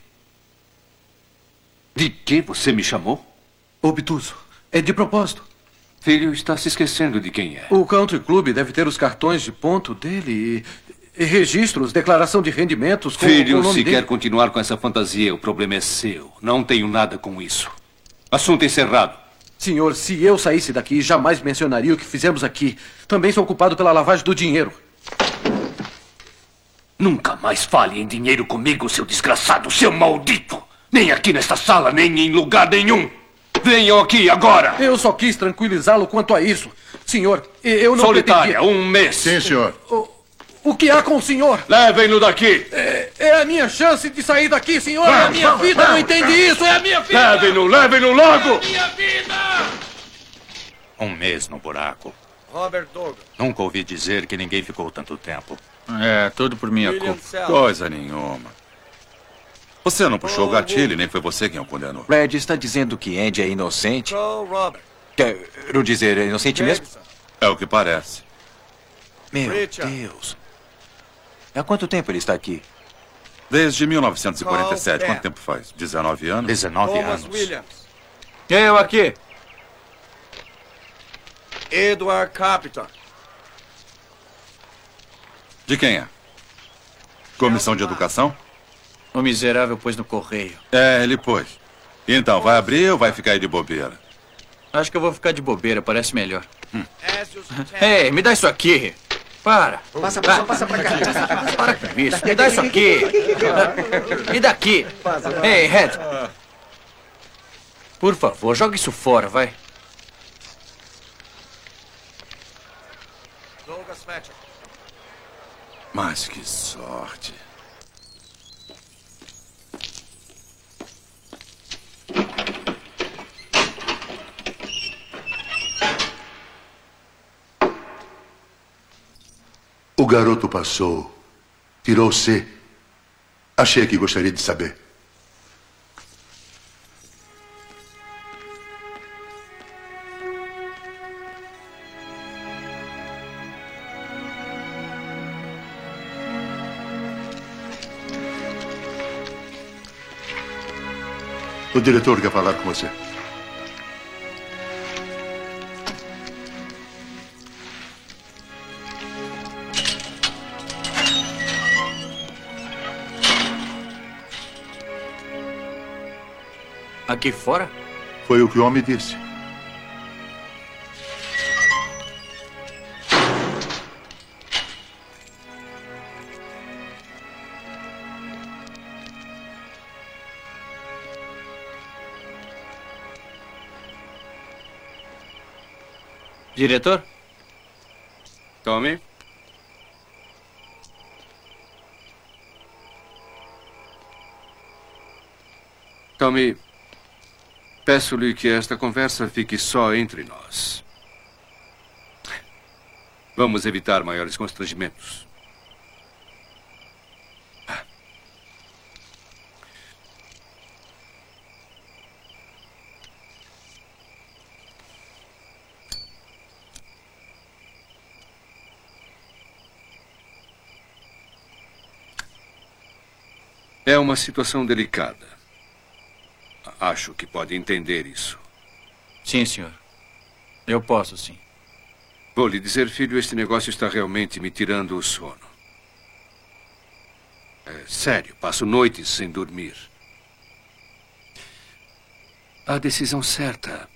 De que você me chamou? Obtuso. É de propósito. Filho, está se esquecendo de quem é. O Country Club deve ter os cartões de ponto dele e registros, declaração de rendimentos com Filho, o nome se dele. quer continuar com essa fantasia, o problema é seu. Não tenho nada com isso. Assunto encerrado. Senhor, se eu saísse daqui, jamais mencionaria o que fizemos aqui. Também sou culpado pela lavagem do dinheiro. Nunca mais fale em dinheiro comigo, seu desgraçado, seu maldito! Nem aqui nesta sala, nem em lugar nenhum! Venham aqui agora! Eu só quis tranquilizá-lo quanto a isso. Senhor, eu não Solitária, pretendia... um mês. Sim, senhor. O que há com o senhor? Levem-no daqui! É a minha chance de sair daqui, senhor! É a minha vida, não entende isso! É a minha vida! Levem-no logo! É a minha vida! Um mês no buraco. Robert Douglas. Nunca ouvi dizer que ninguém ficou tanto tempo. É, tudo por minha William culpa. Sell. Coisa nenhuma. Você não puxou o gatilho, nem foi você quem o condenou. Red está dizendo que Andy é inocente. Carl Robert. Quero dizer, é inocente mesmo? É o que parece. Meu Richard. Deus. Há quanto tempo ele está aqui? Desde 1947. Quanto tempo faz? 19 anos? 19 Thomas anos. Williams. Eu aqui. Edward Capitan. De quem é? Comissão de Educação? O miserável pôs no correio. É, ele pôs. Então, vai abrir ou vai ficar aí de bobeira? Acho que eu vou ficar de bobeira, parece melhor. Ei, me dá isso aqui. Para. Passa pra cá. Para com isso. Me dá isso aqui. Me dá aqui. Ei, Red. Por favor, joga isso fora, vai. Douglas Fletcher. Mas que sorte. O garoto passou. Tirou C. Achei que gostaria de saber. O diretor quer falar com você. Aqui fora? Foi o que o homem disse. Diretor? Tommy? Tommy, peço-lhe que esta conversa fique só entre nós. Vamos evitar maiores constrangimentos. É uma situação delicada. Acho que pode entender isso. Sim, senhor. Eu posso, sim. Vou lhe dizer, filho, este negócio está realmente me tirando o sono. É sério, passo noites sem dormir. A decisão certa,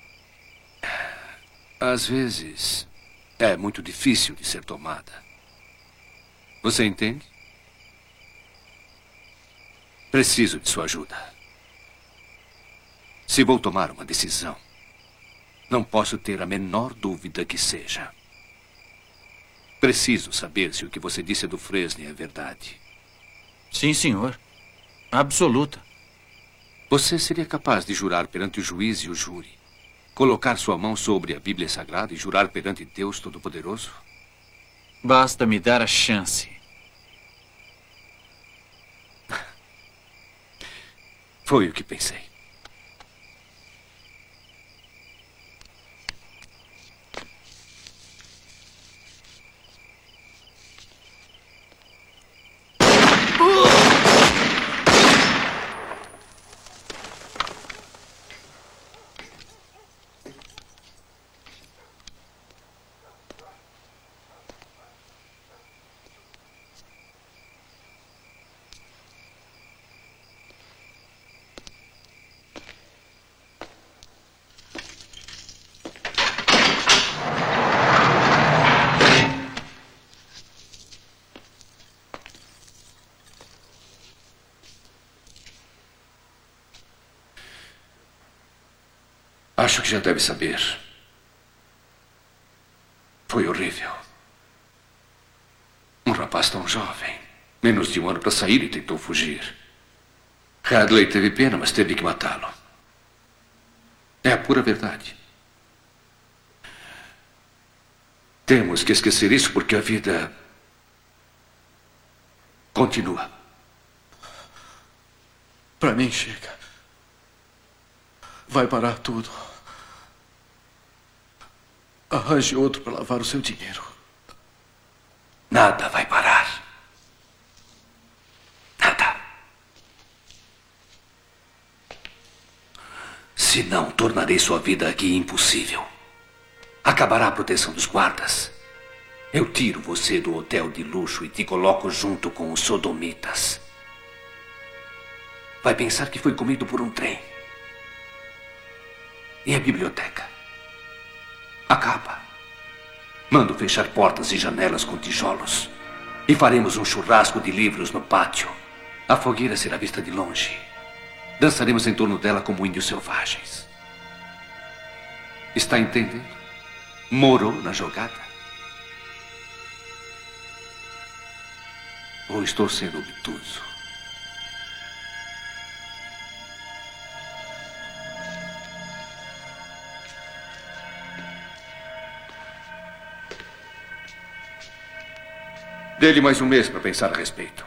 às vezes, é muito difícil de ser tomada. Você entende? Preciso de sua ajuda. Se vou tomar uma decisão, não posso ter a menor dúvida que seja. Preciso saber se o que você disse do Fresney é verdade. Sim, senhor. Absoluta. Você seria capaz de jurar perante o juiz e o júri, colocar sua mão sobre a Bíblia Sagrada e jurar perante Deus Todo-Poderoso? Basta me dar a chance. Foi o que pensei. Acho que já deve saber. Foi horrível. Um rapaz tão jovem, menos de um ano para sair e tentou fugir. Hadley teve pena, mas teve que matá-lo. É a pura verdade. Temos que esquecer isso porque a vida continua. Para mim, chega. Vai parar tudo. Arranje outro para lavar o seu dinheiro. Nada vai parar. Nada. Se não, tornarei sua vida aqui impossível. Acabará a proteção dos guardas. Eu tiro você do hotel de luxo e te coloco junto com os sodomitas. Vai pensar que foi comido por um trem. E a biblioteca? Acaba. Mando fechar portas e janelas com tijolos. E faremos um churrasco de livros no pátio. A fogueira será vista de longe. Dançaremos em torno dela como índios selvagens. Está entendendo? Morou na jogada? Ou estou sendo obtuso? Dê-lhe mais um mês para pensar a respeito.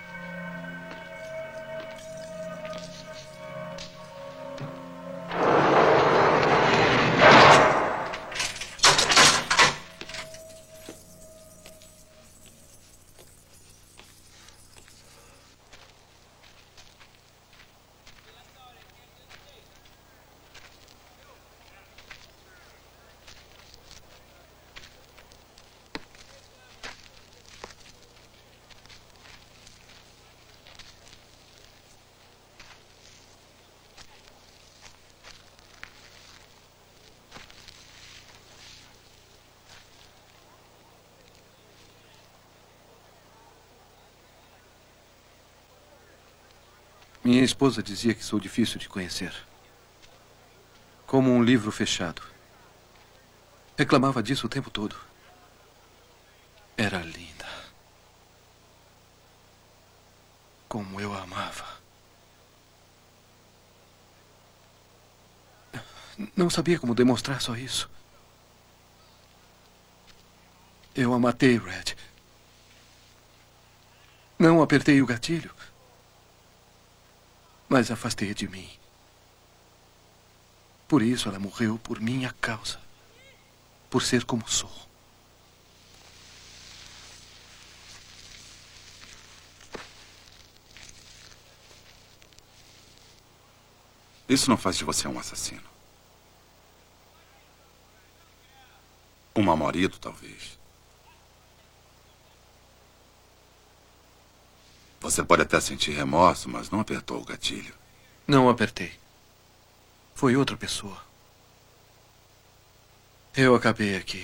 Minha esposa dizia que sou difícil de conhecer. Como um livro fechado. Reclamava disso o tempo todo. Era linda. Como eu a amava. Não sabia como demonstrar só isso. Eu a matei, Red. Não apertei o gatilho. Mas afastei-a de mim. Por isso ela morreu por minha causa. Por ser como sou. Isso não faz de você um assassino. Um mal-marido, talvez. Você pode até sentir remorso, mas não apertou o gatilho. Não apertei. Foi outra pessoa. Eu acabei aqui.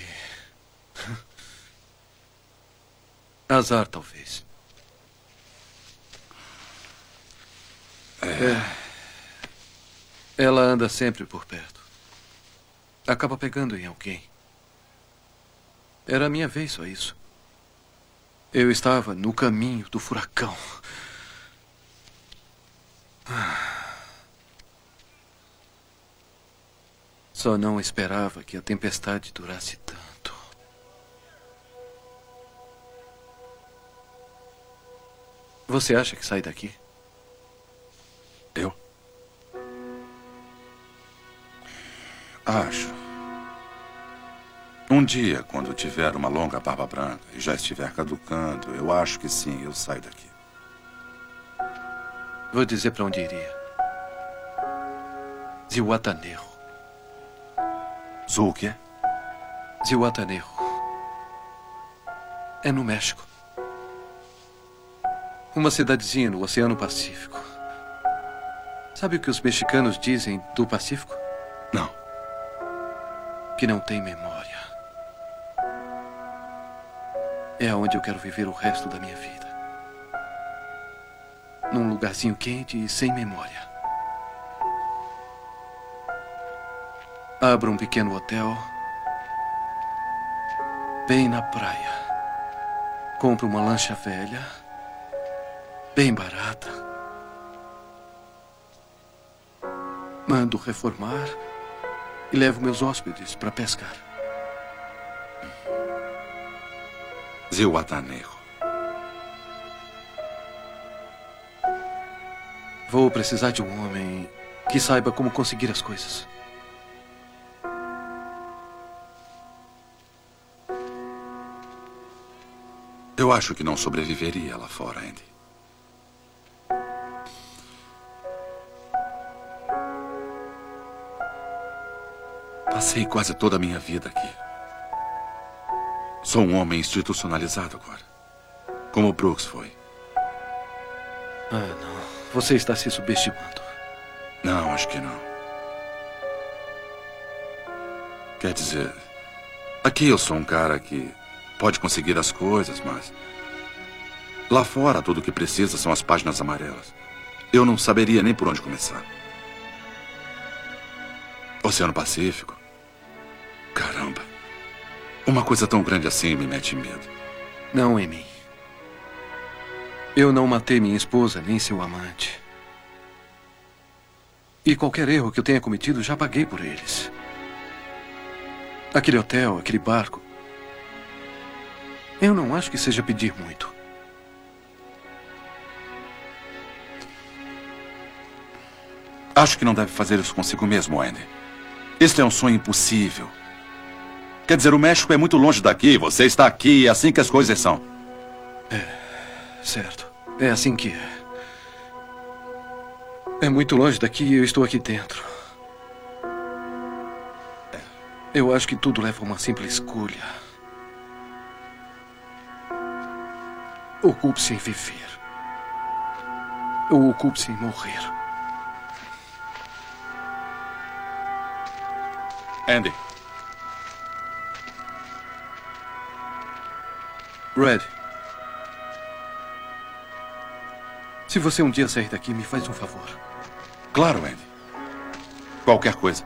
Azar, talvez. Ela anda sempre por perto. Acaba pegando em alguém. Era a minha vez, só isso. Eu estava no caminho do furacão. Só não esperava que a tempestade durasse tanto. Você acha que sai daqui? Eu? Acho. Um dia, quando tiver uma longa barba branca e já estiver caducando, eu acho que sim, eu saio daqui. Vou dizer para onde iria. Zihuatanejo. Zul o quê? Zihuatanejo. É no México. Uma cidadezinha no Oceano Pacífico. Sabe o que os mexicanos dizem do Pacífico? Não. Que não tem memória. É aonde eu quero viver o resto da minha vida. Num lugarzinho quente e sem memória. Abro um pequeno hotel bem na praia. Compro uma lancha velha, bem barata. Mando reformar e levo meus hóspedes para pescar. Zihuatanejo. Vou precisar de um homem que saiba como conseguir as coisas. Eu acho que não sobreviveria lá fora, Andy. Passei quase toda a minha vida aqui. Sou um homem institucionalizado agora. Como o Brooks foi. Ah, não. Você está se subestimando. Não, acho que não. Quer dizer, aqui eu sou um cara que pode conseguir as coisas, mas lá fora tudo o que precisa são as páginas amarelas. Eu não saberia nem por onde começar. Oceano Pacífico. Caramba. Uma coisa tão grande assim me mete medo. Não em mim. Eu não matei minha esposa nem seu amante. E qualquer erro que eu tenha cometido, já paguei por eles. Aquele hotel, aquele barco. Eu não acho que seja pedir muito. Acho que não deve fazer isso consigo mesmo, Andy. Este é um sonho impossível. Quer dizer, o México é muito longe daqui, você está aqui, é assim que as coisas são. Certo. É assim que é. É muito longe daqui e eu estou aqui dentro. Eu acho que tudo leva a uma simples escolha. Ocupe-se em viver. Ou ocupe-se em morrer. Andy. Red. Se você um dia sair daqui, me faz um favor. Claro, Andy. Qualquer coisa.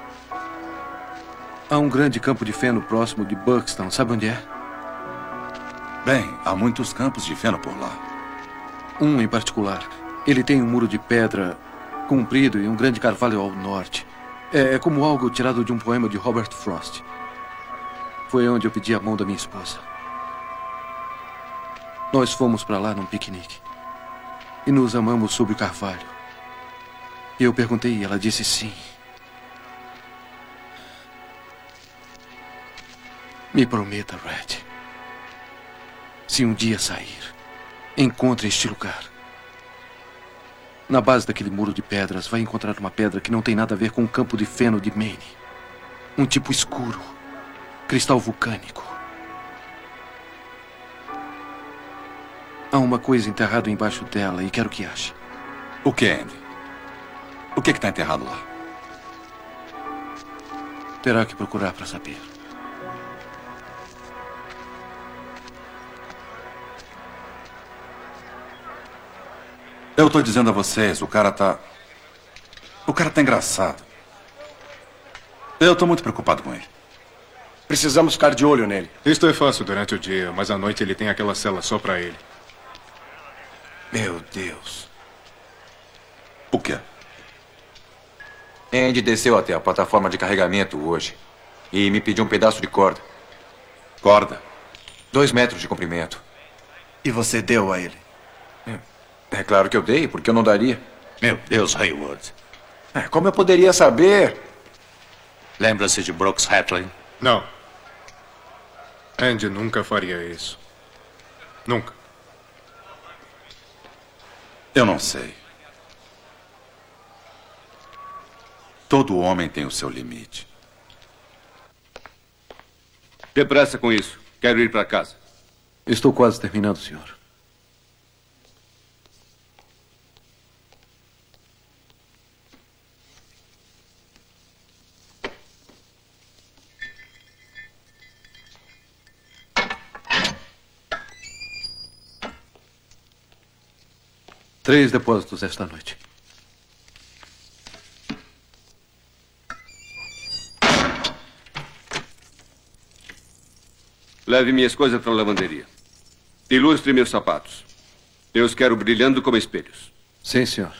Há um grande campo de feno próximo de Buxton. Sabe onde é? Bem, há muitos campos de feno por lá. Um em particular. Ele tem um muro de pedra comprido e um grande carvalho ao norte. É como algo tirado de um poema de Robert Frost. Foi onde eu pedi a mão da minha esposa. Nós fomos para lá num piquenique. E nos amamos sob o carvalho. E eu perguntei e ela disse sim. Me prometa, Red. Se um dia sair, encontre este lugar. Na base daquele muro de pedras, vai encontrar uma pedra que não tem nada a ver com o campo de feno de Maine. Um tipo escuro. Cristal vulcânico. Há uma coisa enterrada embaixo dela e quero que ache. O que, Andy? O que está enterrado lá? Terá que procurar para saber. Eu tô dizendo a vocês, o cara tá engraçado. Eu tô muito preocupado com ele. Precisamos ficar de olho nele. Isto é fácil durante o dia, mas à noite ele tem aquela cela só pra ele. Meu Deus. O quê? Andy desceu até a plataforma de carregamento hoje e me pediu um pedaço de corda. Corda? 2 metros de comprimento. E você deu a ele? É claro que eu dei, porque eu não daria. Meu Deus, Haywood. Como eu poderia saber? Lembra-se de Brooks Hatley? Não. Andy nunca faria isso. Nunca. Eu não sei. Todo homem tem o seu limite. Depressa com isso. Quero ir para casa. Estou quase terminando, senhor. Três depósitos esta noite. Leve minhas coisas para a lavanderia. Ilustre meus sapatos. Eu os quero brilhando como espelhos. Sim, senhor.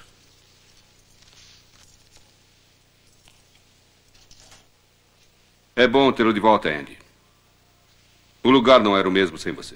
É bom tê-lo de volta, Andy. O lugar não era o mesmo sem você.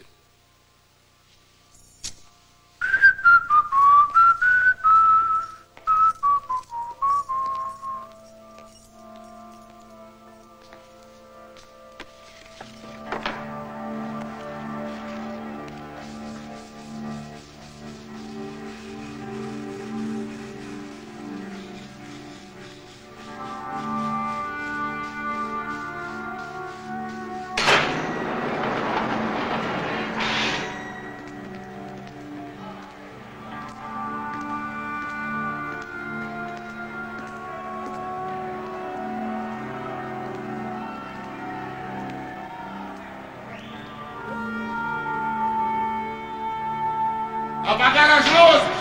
Apagar as luzes!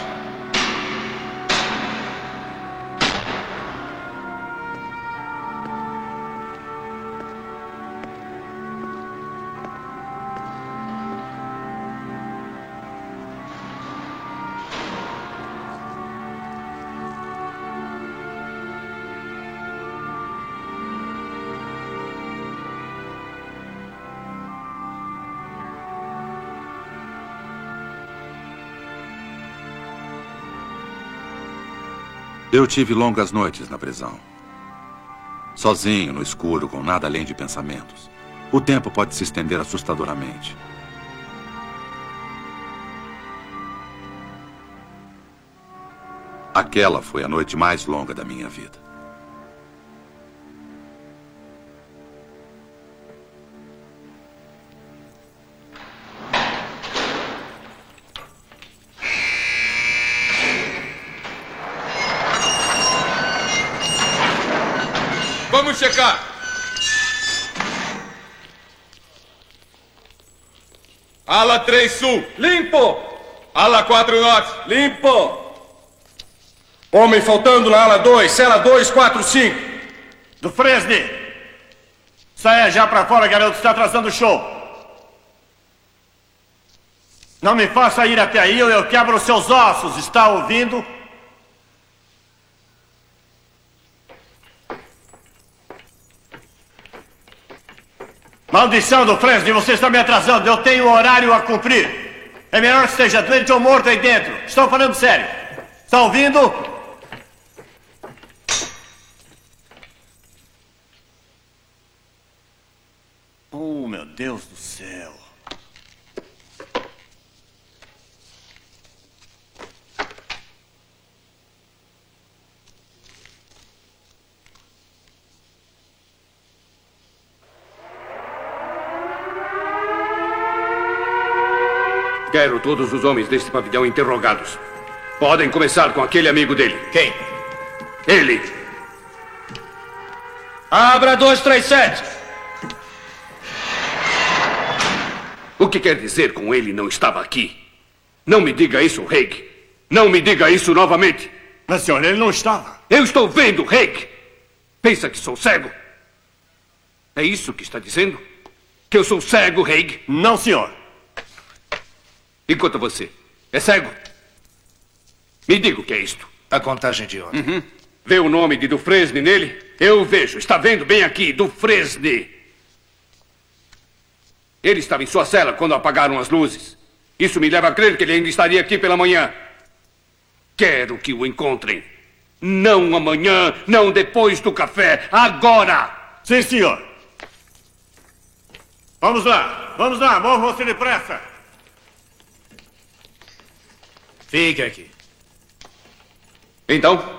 Eu tive longas noites na prisão. Sozinho, no escuro, com nada além de pensamentos. O tempo pode se estender assustadoramente. Aquela foi a noite mais longa da minha vida. Vamos checar. Ala 3 Sul. Limpo. Ala 4 Norte. Limpo. Homem faltando na ala 2, cela 245. Do Fresne. Saia já pra fora, garoto. Está atrasando o show. Não me faça ir até aí ou eu quebro os seus ossos. Está ouvindo? Maldição do Fresne, você está me atrasando. Eu tenho horário a cumprir. É melhor que esteja doente ou morto aí dentro. Estou falando sério. Está ouvindo? Oh, meu Deus do céu. Quero todos os homens deste pavilhão interrogados. Podem começar com aquele amigo dele. Quem? Ele. Abra 237. O que quer dizer com ele não estava aqui? Não me diga isso, Haig. Não me diga isso novamente. Mas, senhor, ele não estava. Eu estou vendo, Haig. Pensa que sou cego? É isso que está dizendo? Que eu sou cego, Haig? Não, senhor. E quanto a você? É cego? Me diga o que é isto. A contagem de ontem. Vê o nome de Dufresne nele? Eu vejo. Está vendo bem aqui, Dufresne. Ele estava em sua cela quando apagaram as luzes. Isso me leva a crer que ele ainda estaria aqui pela manhã. Quero que o encontrem. Não amanhã, não depois do café. Agora! Sim, senhor. Vamos lá, vamos você depressa. Fique aqui. Então?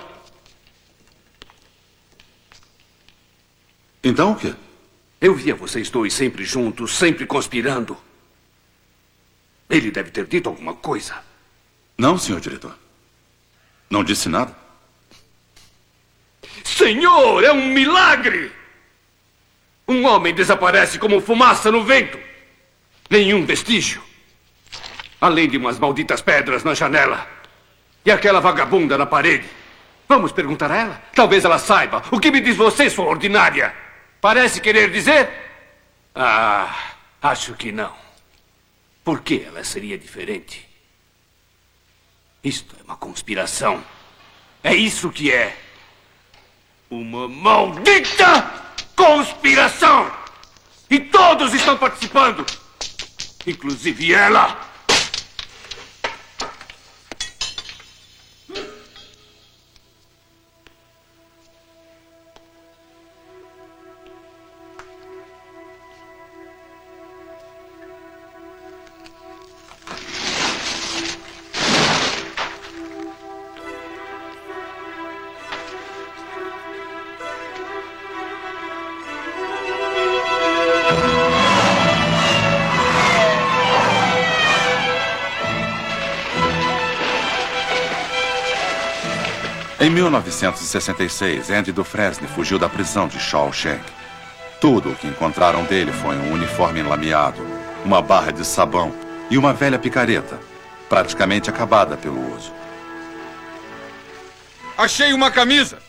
Então o quê? Eu via vocês dois sempre juntos, sempre conspirando. Ele deve ter dito alguma coisa. Não, senhor diretor. Não disse nada. Senhor, é um milagre! Um homem desaparece como fumaça no vento. Nenhum vestígio. Além de umas malditas pedras na janela. E aquela vagabunda na parede. Vamos perguntar a ela? Talvez ela saiba. O que me diz você, sua ordinária? Parece querer dizer? Ah, acho que não. Por que ela seria diferente? Isto é uma conspiração. É isso que é. Uma maldita conspiração! E todos estão participando. Inclusive ela. Em 1966, Andy Dufresne fugiu da prisão de Shawshank. Tudo o que encontraram dele foi um uniforme enlameado, uma barra de sabão e uma velha picareta, praticamente acabada pelo uso. Achei uma camisa!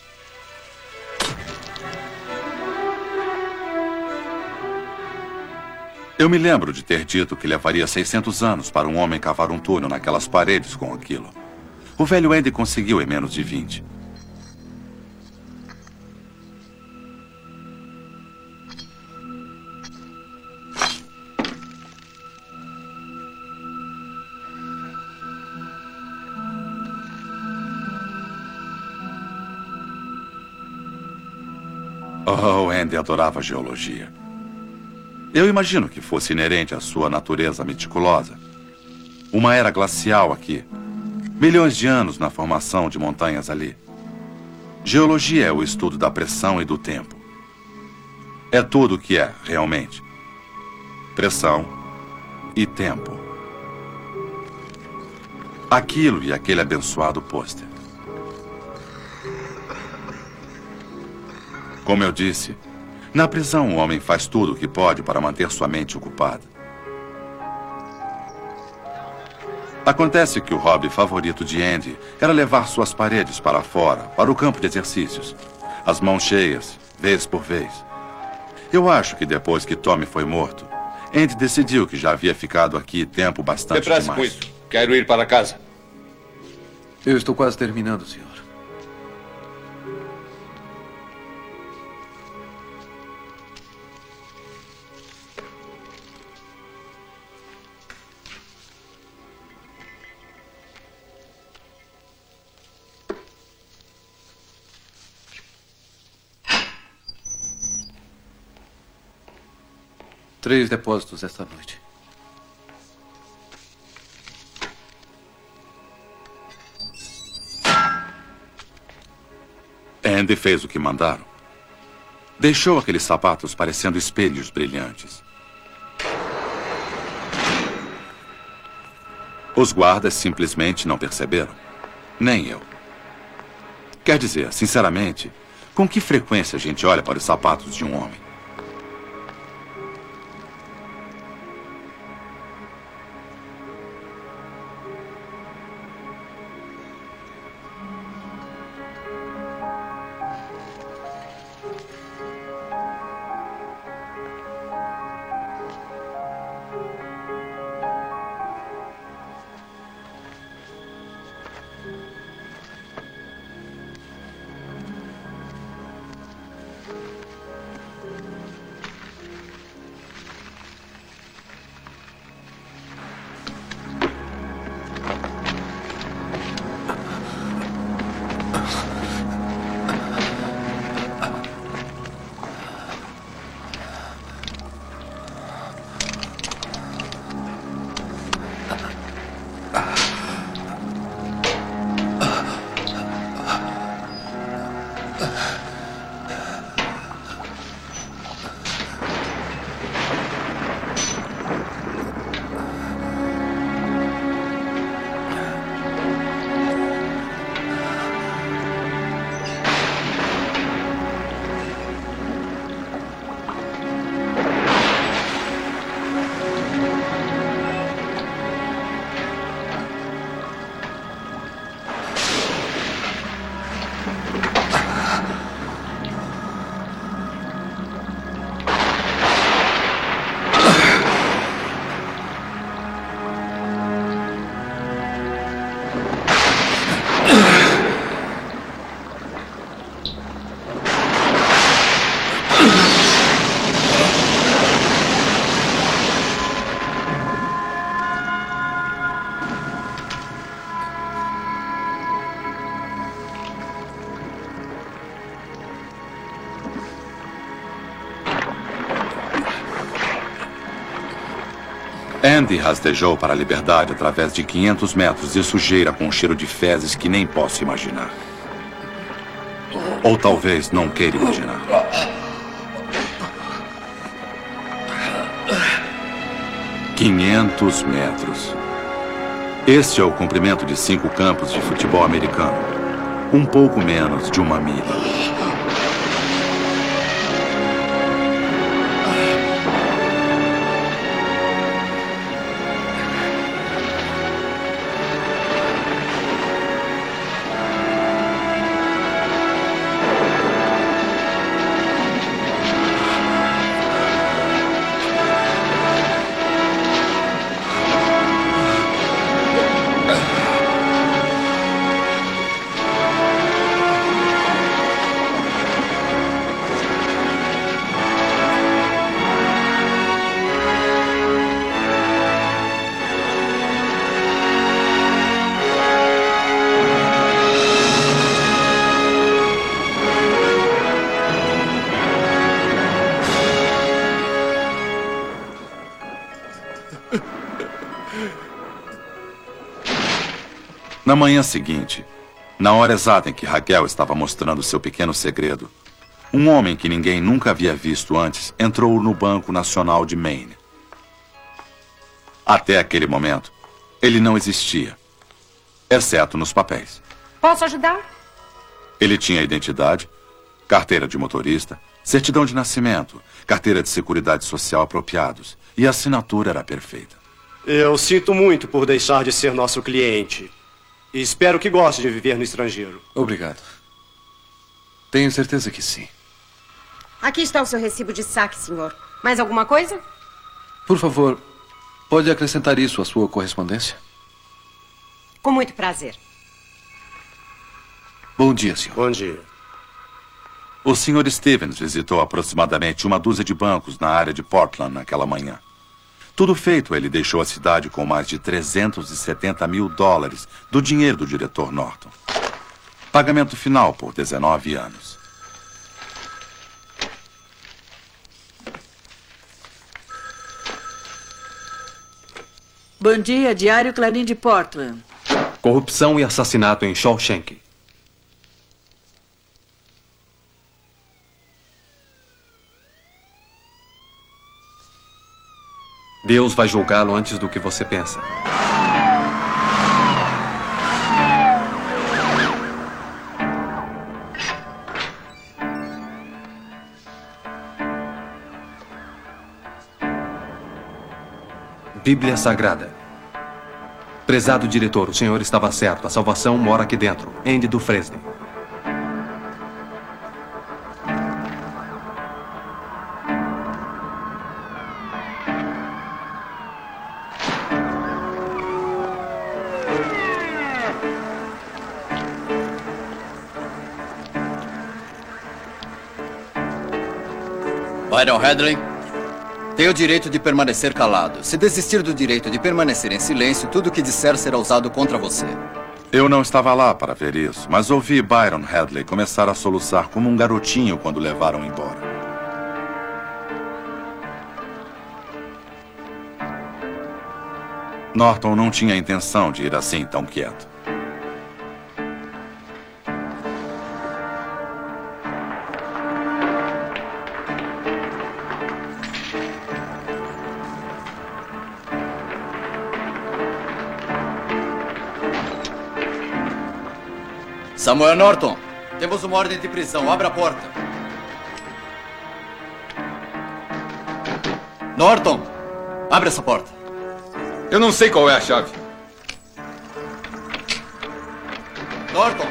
Eu me lembro de ter dito que levaria 600 anos para um homem cavar um túnel naquelas paredes com aquilo. O velho Andy conseguiu em menos de 20. Oh, Andy adorava geologia. Eu imagino que fosse inerente à sua natureza meticulosa. Uma era glacial aqui. Milhões de anos na formação de montanhas ali. Geologia é o estudo da pressão e do tempo. É tudo o que é, realmente. Pressão e tempo. Aquilo e aquele abençoado pôster. Como eu disse, na prisão o homem faz tudo o que pode para manter sua mente ocupada. Acontece que o hobby favorito de Andy era levar suas paredes para fora, para o campo de exercícios. As mãos cheias, vez por vez. Eu acho que depois que Tommy foi morto, Andy decidiu que já havia ficado aqui tempo bastante Depressa demais. com isso. Quero ir para casa. Eu estou quase terminando, senhor. Três depósitos esta noite. Andy fez o que mandaram. Deixou aqueles sapatos parecendo espelhos brilhantes. Os guardas simplesmente não perceberam. Nem eu. Quer dizer, sinceramente, com que frequência a gente olha para os sapatos de um homem? Andy rastejou para a liberdade através de 500 metros de sujeira com um cheiro de fezes que nem posso imaginar. Ou talvez não queira imaginar. ...500 metros. Este é o comprimento de 5 campos de futebol americano. Um pouco menos de 1 milha. Na manhã seguinte, na hora exata em que Raquel estava mostrando seu pequeno segredo, um homem que ninguém nunca havia visto antes entrou no Banco Nacional de Maine. Até aquele momento, ele não existia, exceto nos papéis. Posso ajudar? Ele tinha identidade, carteira de motorista, certidão de nascimento, carteira de seguridade social apropriados, e a assinatura era perfeita. Eu sinto muito por deixar de ser nosso cliente. E espero que goste de viver no estrangeiro. Obrigado. Tenho certeza que sim. Aqui está o seu recibo de saque, senhor. Mais alguma coisa? Por favor, pode acrescentar isso à sua correspondência? Com muito prazer. Bom dia, senhor. Bom dia. O Sr. Stevens visitou aproximadamente 1 dúzia de bancos na área de Portland naquela manhã. Tudo feito, ele deixou a cidade com mais de $370 mil do dinheiro do diretor Norton. Pagamento final por 19 anos. Bom dia, Diário Clarim de Portland. Corrupção e assassinato em Shawshank. Deus vai julgá-lo antes do que você pensa. Bíblia Sagrada. Prezado diretor, o senhor estava certo. A salvação mora aqui dentro. Andy Dufresne. Byron Hadley, tem o direito de permanecer calado. Se desistir do direito de permanecer em silêncio, tudo o que disser será usado contra você. Eu não estava lá para ver isso, mas ouvi Byron Hadley começar a soluçar como um garotinho quando o levaram embora. Norton não tinha intenção de ir assim tão quieto. Samuel Norton, temos uma ordem de prisão. Abra a porta. Norton, abre essa porta. Eu não sei qual é a chave. Norton.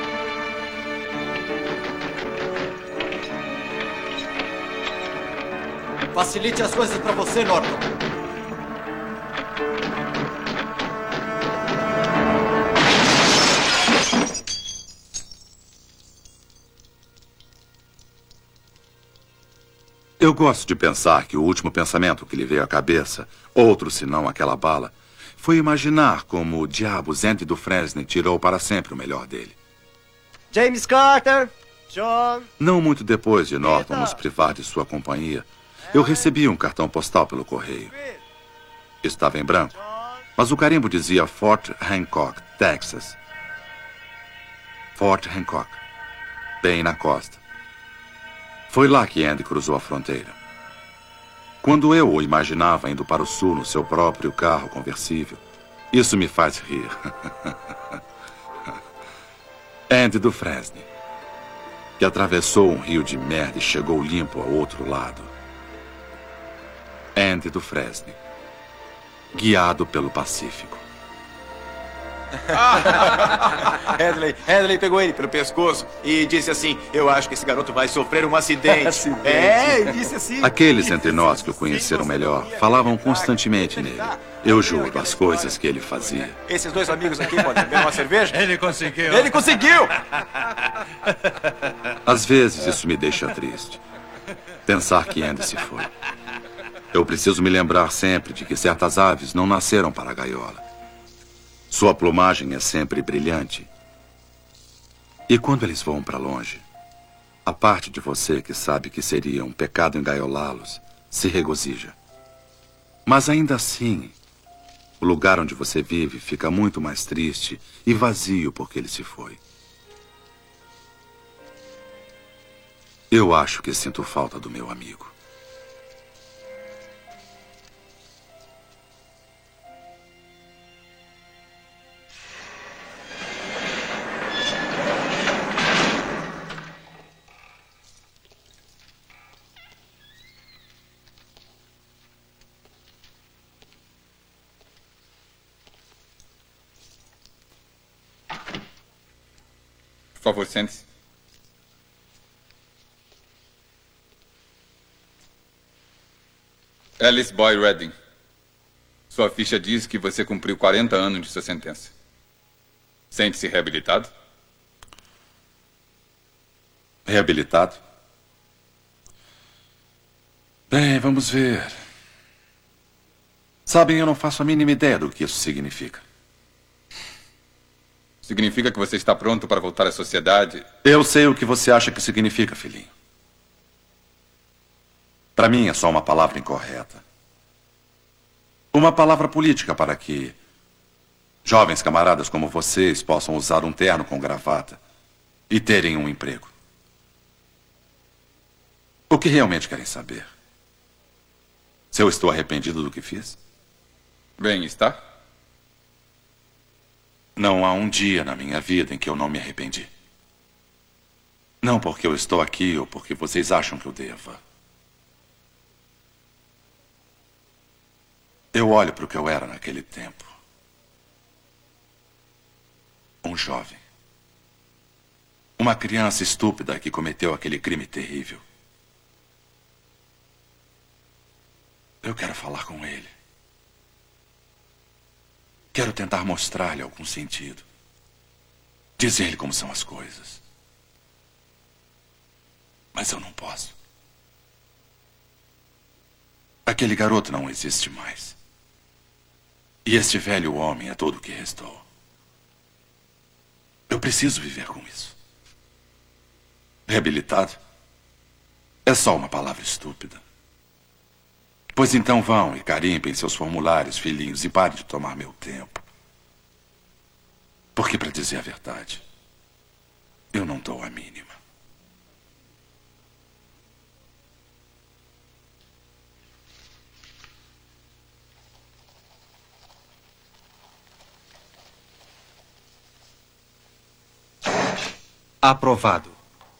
Facilite as coisas para você, Norton. Eu gosto de pensar que o último pensamento que lhe veio à cabeça, outro senão aquela bala, foi imaginar como o diabo Andy Dufresne tirou para sempre o melhor dele. James Carter, John... Não muito depois de Norton nos privar de sua companhia, eu recebi um cartão postal pelo correio. Estava em branco, mas o carimbo dizia Fort Hancock, Texas. Fort Hancock, bem na costa. Foi lá que Andy cruzou a fronteira. Quando eu o imaginava indo para o sul no seu próprio carro conversível, isso me faz rir. Andy Dufresne, que atravessou um rio de merda e chegou limpo ao outro lado. Andy Dufresne, guiado pelo Pacífico. Hadley pegou ele pelo pescoço e disse assim: eu acho que esse garoto vai sofrer um acidente. E disse assim. Aqueles entre nós que o conheceram melhor falavam constantemente nele. Eu juro as coisas que ele fazia. Esses dois amigos aqui podem beber uma cerveja? Ele conseguiu. Ele conseguiu! Às vezes isso me deixa triste. Pensar que Andy se foi. Eu preciso me lembrar sempre de que certas aves não nasceram para a gaiola. Sua plumagem é sempre brilhante. E quando eles voam para longe, a parte de você que sabe que seria um pecado engaiolá-los se regozija. Mas ainda assim, o lugar onde você vive fica muito mais triste e vazio porque ele se foi. Eu acho que sinto falta do meu amigo. Por favor, sente-se. Alice Boy Redding. Sua ficha diz que você cumpriu 40 anos de sua sentença. Sente-se reabilitado? Reabilitado? Bem, vamos ver. Sabem, eu não faço a mínima ideia do que isso significa. Significa que você está pronto para voltar à sociedade? Eu sei o que você acha que significa, filhinho. Para mim é só uma palavra incorreta. Uma palavra política para que jovens camaradas como vocês possam usar um terno com gravata e terem um emprego. O que realmente querem saber? Se eu estou arrependido do que fiz? Bem, está? Não há um dia na minha vida em que eu não me arrependi. Não porque eu estou aqui ou porque vocês acham que eu deva. Eu olho para o que eu era naquele tempo. Um jovem. Uma criança estúpida que cometeu aquele crime terrível. Eu quero falar com ele. Quero tentar mostrar-lhe algum sentido. Dizer-lhe como são as coisas. Mas eu não posso. Aquele garoto não existe mais. E este velho homem é tudo o que restou. Eu preciso viver com isso. Reabilitado? É só uma palavra estúpida. Pois então vão e carimpem seus formulários, filhinhos, e parem de tomar meu tempo. Porque, para dizer a verdade, eu não dou a mínima. Aprovado.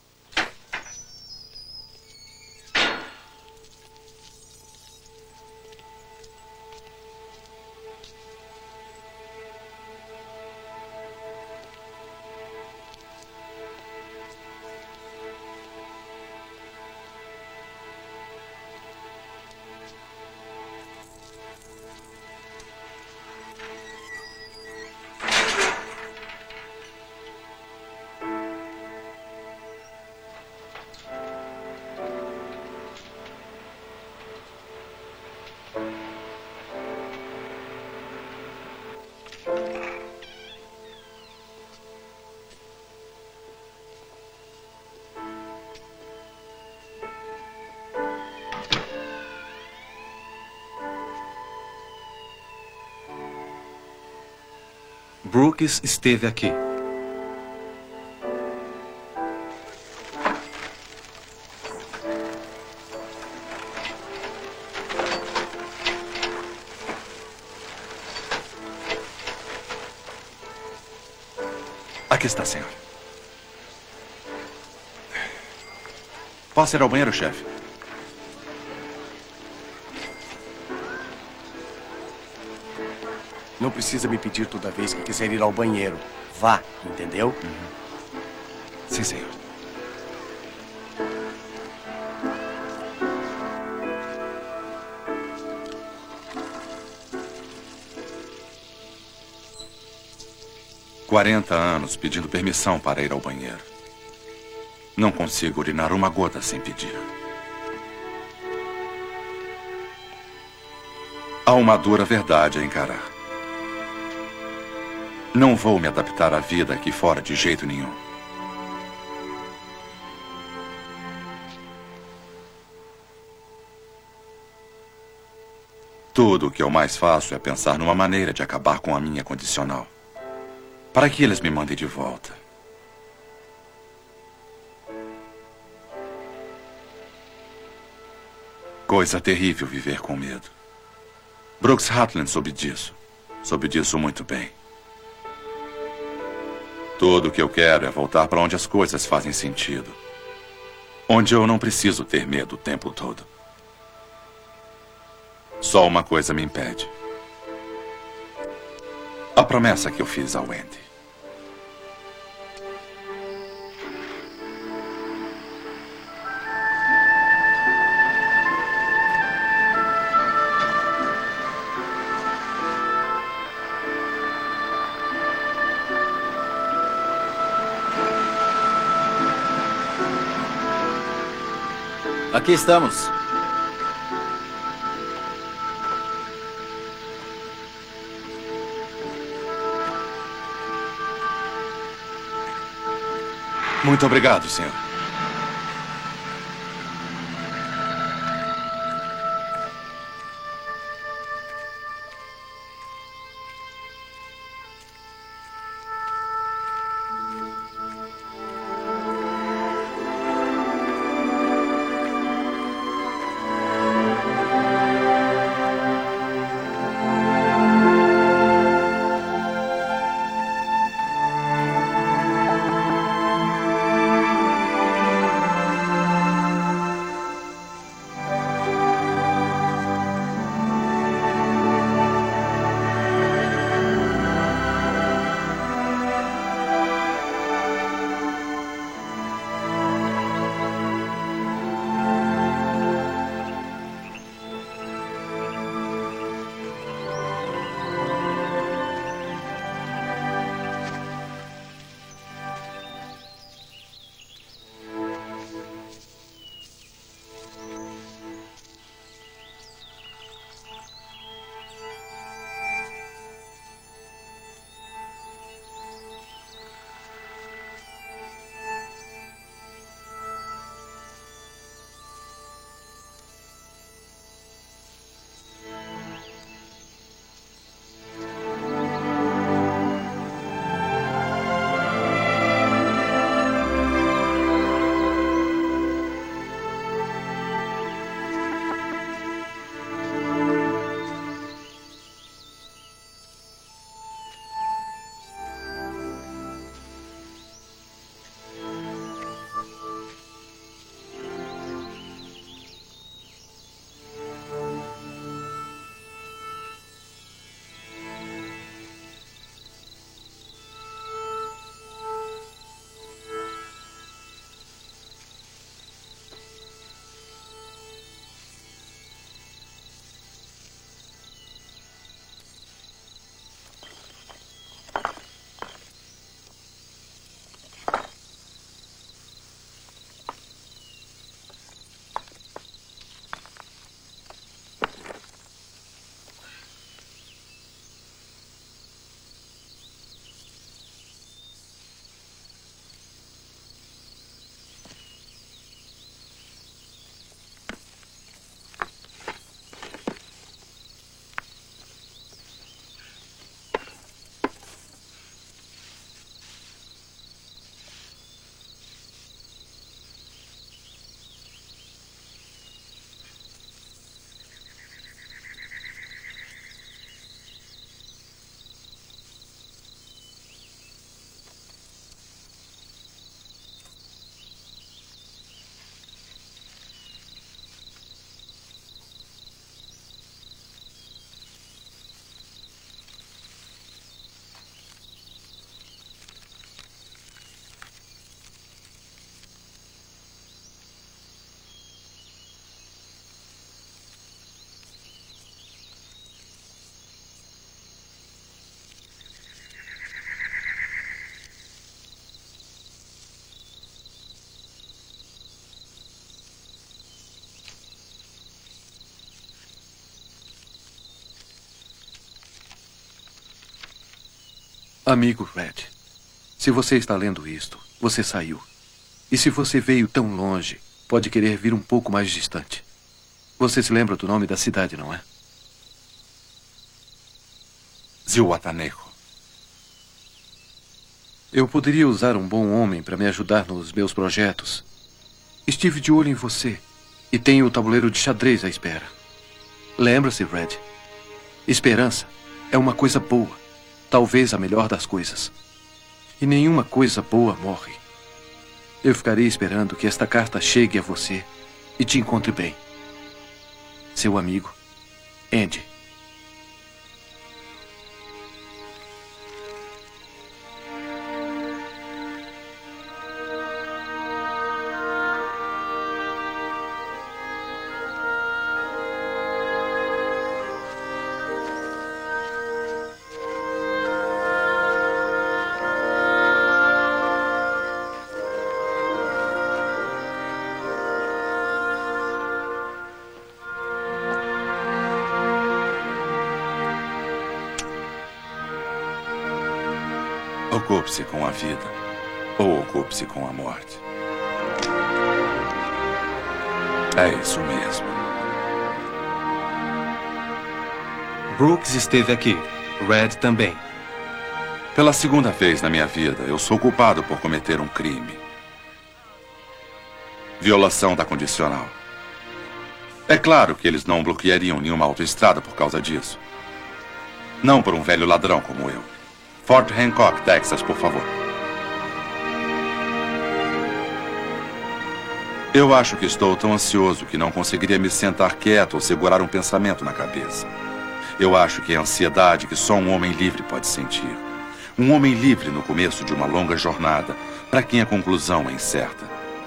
Brooks esteve aqui. Aqui está, senhor. Posso ir ao banheiro, chefe? Não precisa me pedir toda vez que quiser ir ao banheiro. Vá, entendeu? Sim, senhor. "40 anos pedindo permissão para ir ao banheiro. Não consigo urinar uma gota sem pedir. Há uma dura verdade a encarar. Não vou me adaptar à vida aqui fora de jeito nenhum. Tudo o que eu mais faço é pensar numa maneira de acabar com a minha condicional, para que eles me mandem de volta. Coisa terrível viver com medo. Brooks Hatland soube disso. Soube disso muito bem. Tudo o que eu quero é voltar para onde as coisas fazem sentido. Onde eu não preciso ter medo o tempo todo. Só uma coisa me impede. A promessa que eu fiz a Wendy. Aqui estamos. Muito obrigado, senhor. Amigo Red, se você está lendo isto, você saiu. E se você veio tão longe, pode querer vir um pouco mais distante. Você se lembra do nome da cidade, não é? Zihuatanejo. Eu poderia usar um bom homem para me ajudar nos meus projetos. Estive de olho em você e tenho o tabuleiro de xadrez à espera. Lembra-se, Red? Esperança é uma coisa boa, talvez a melhor das coisas. E nenhuma coisa boa morre. Eu ficarei esperando que esta carta chegue a você e te encontre bem. Seu amigo, Andy. Ocupe-se com a vida, ou ocupe-se com a morte. É isso mesmo. Brooks esteve aqui. Red também. Pela segunda vez na minha vida, eu sou culpado por cometer um crime. Violação da condicional. É claro que eles não bloqueariam nenhuma autoestrada por causa disso. Não por um velho ladrão como eu. Fort Hancock, Texas, por favor. Eu acho que estou tão ansioso que não conseguiria me sentar quieto ou segurar um pensamento na cabeça. Eu acho que é a ansiedade que só um homem livre pode sentir. Um homem livre no começo de uma longa jornada, para quem a conclusão é incerta.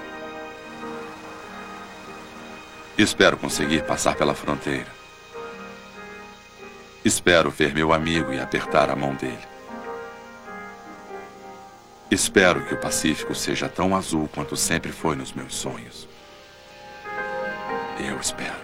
Espero conseguir passar pela fronteira. Espero ver meu amigo e apertar a mão dele. Espero que o Pacífico seja tão azul quanto sempre foi nos meus sonhos. Eu espero.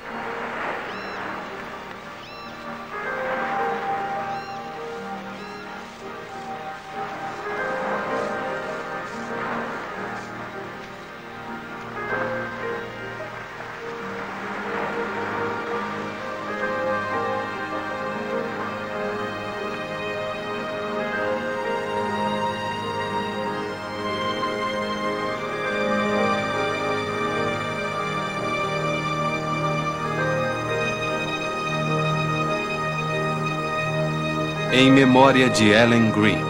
Em memória de Ellen Green.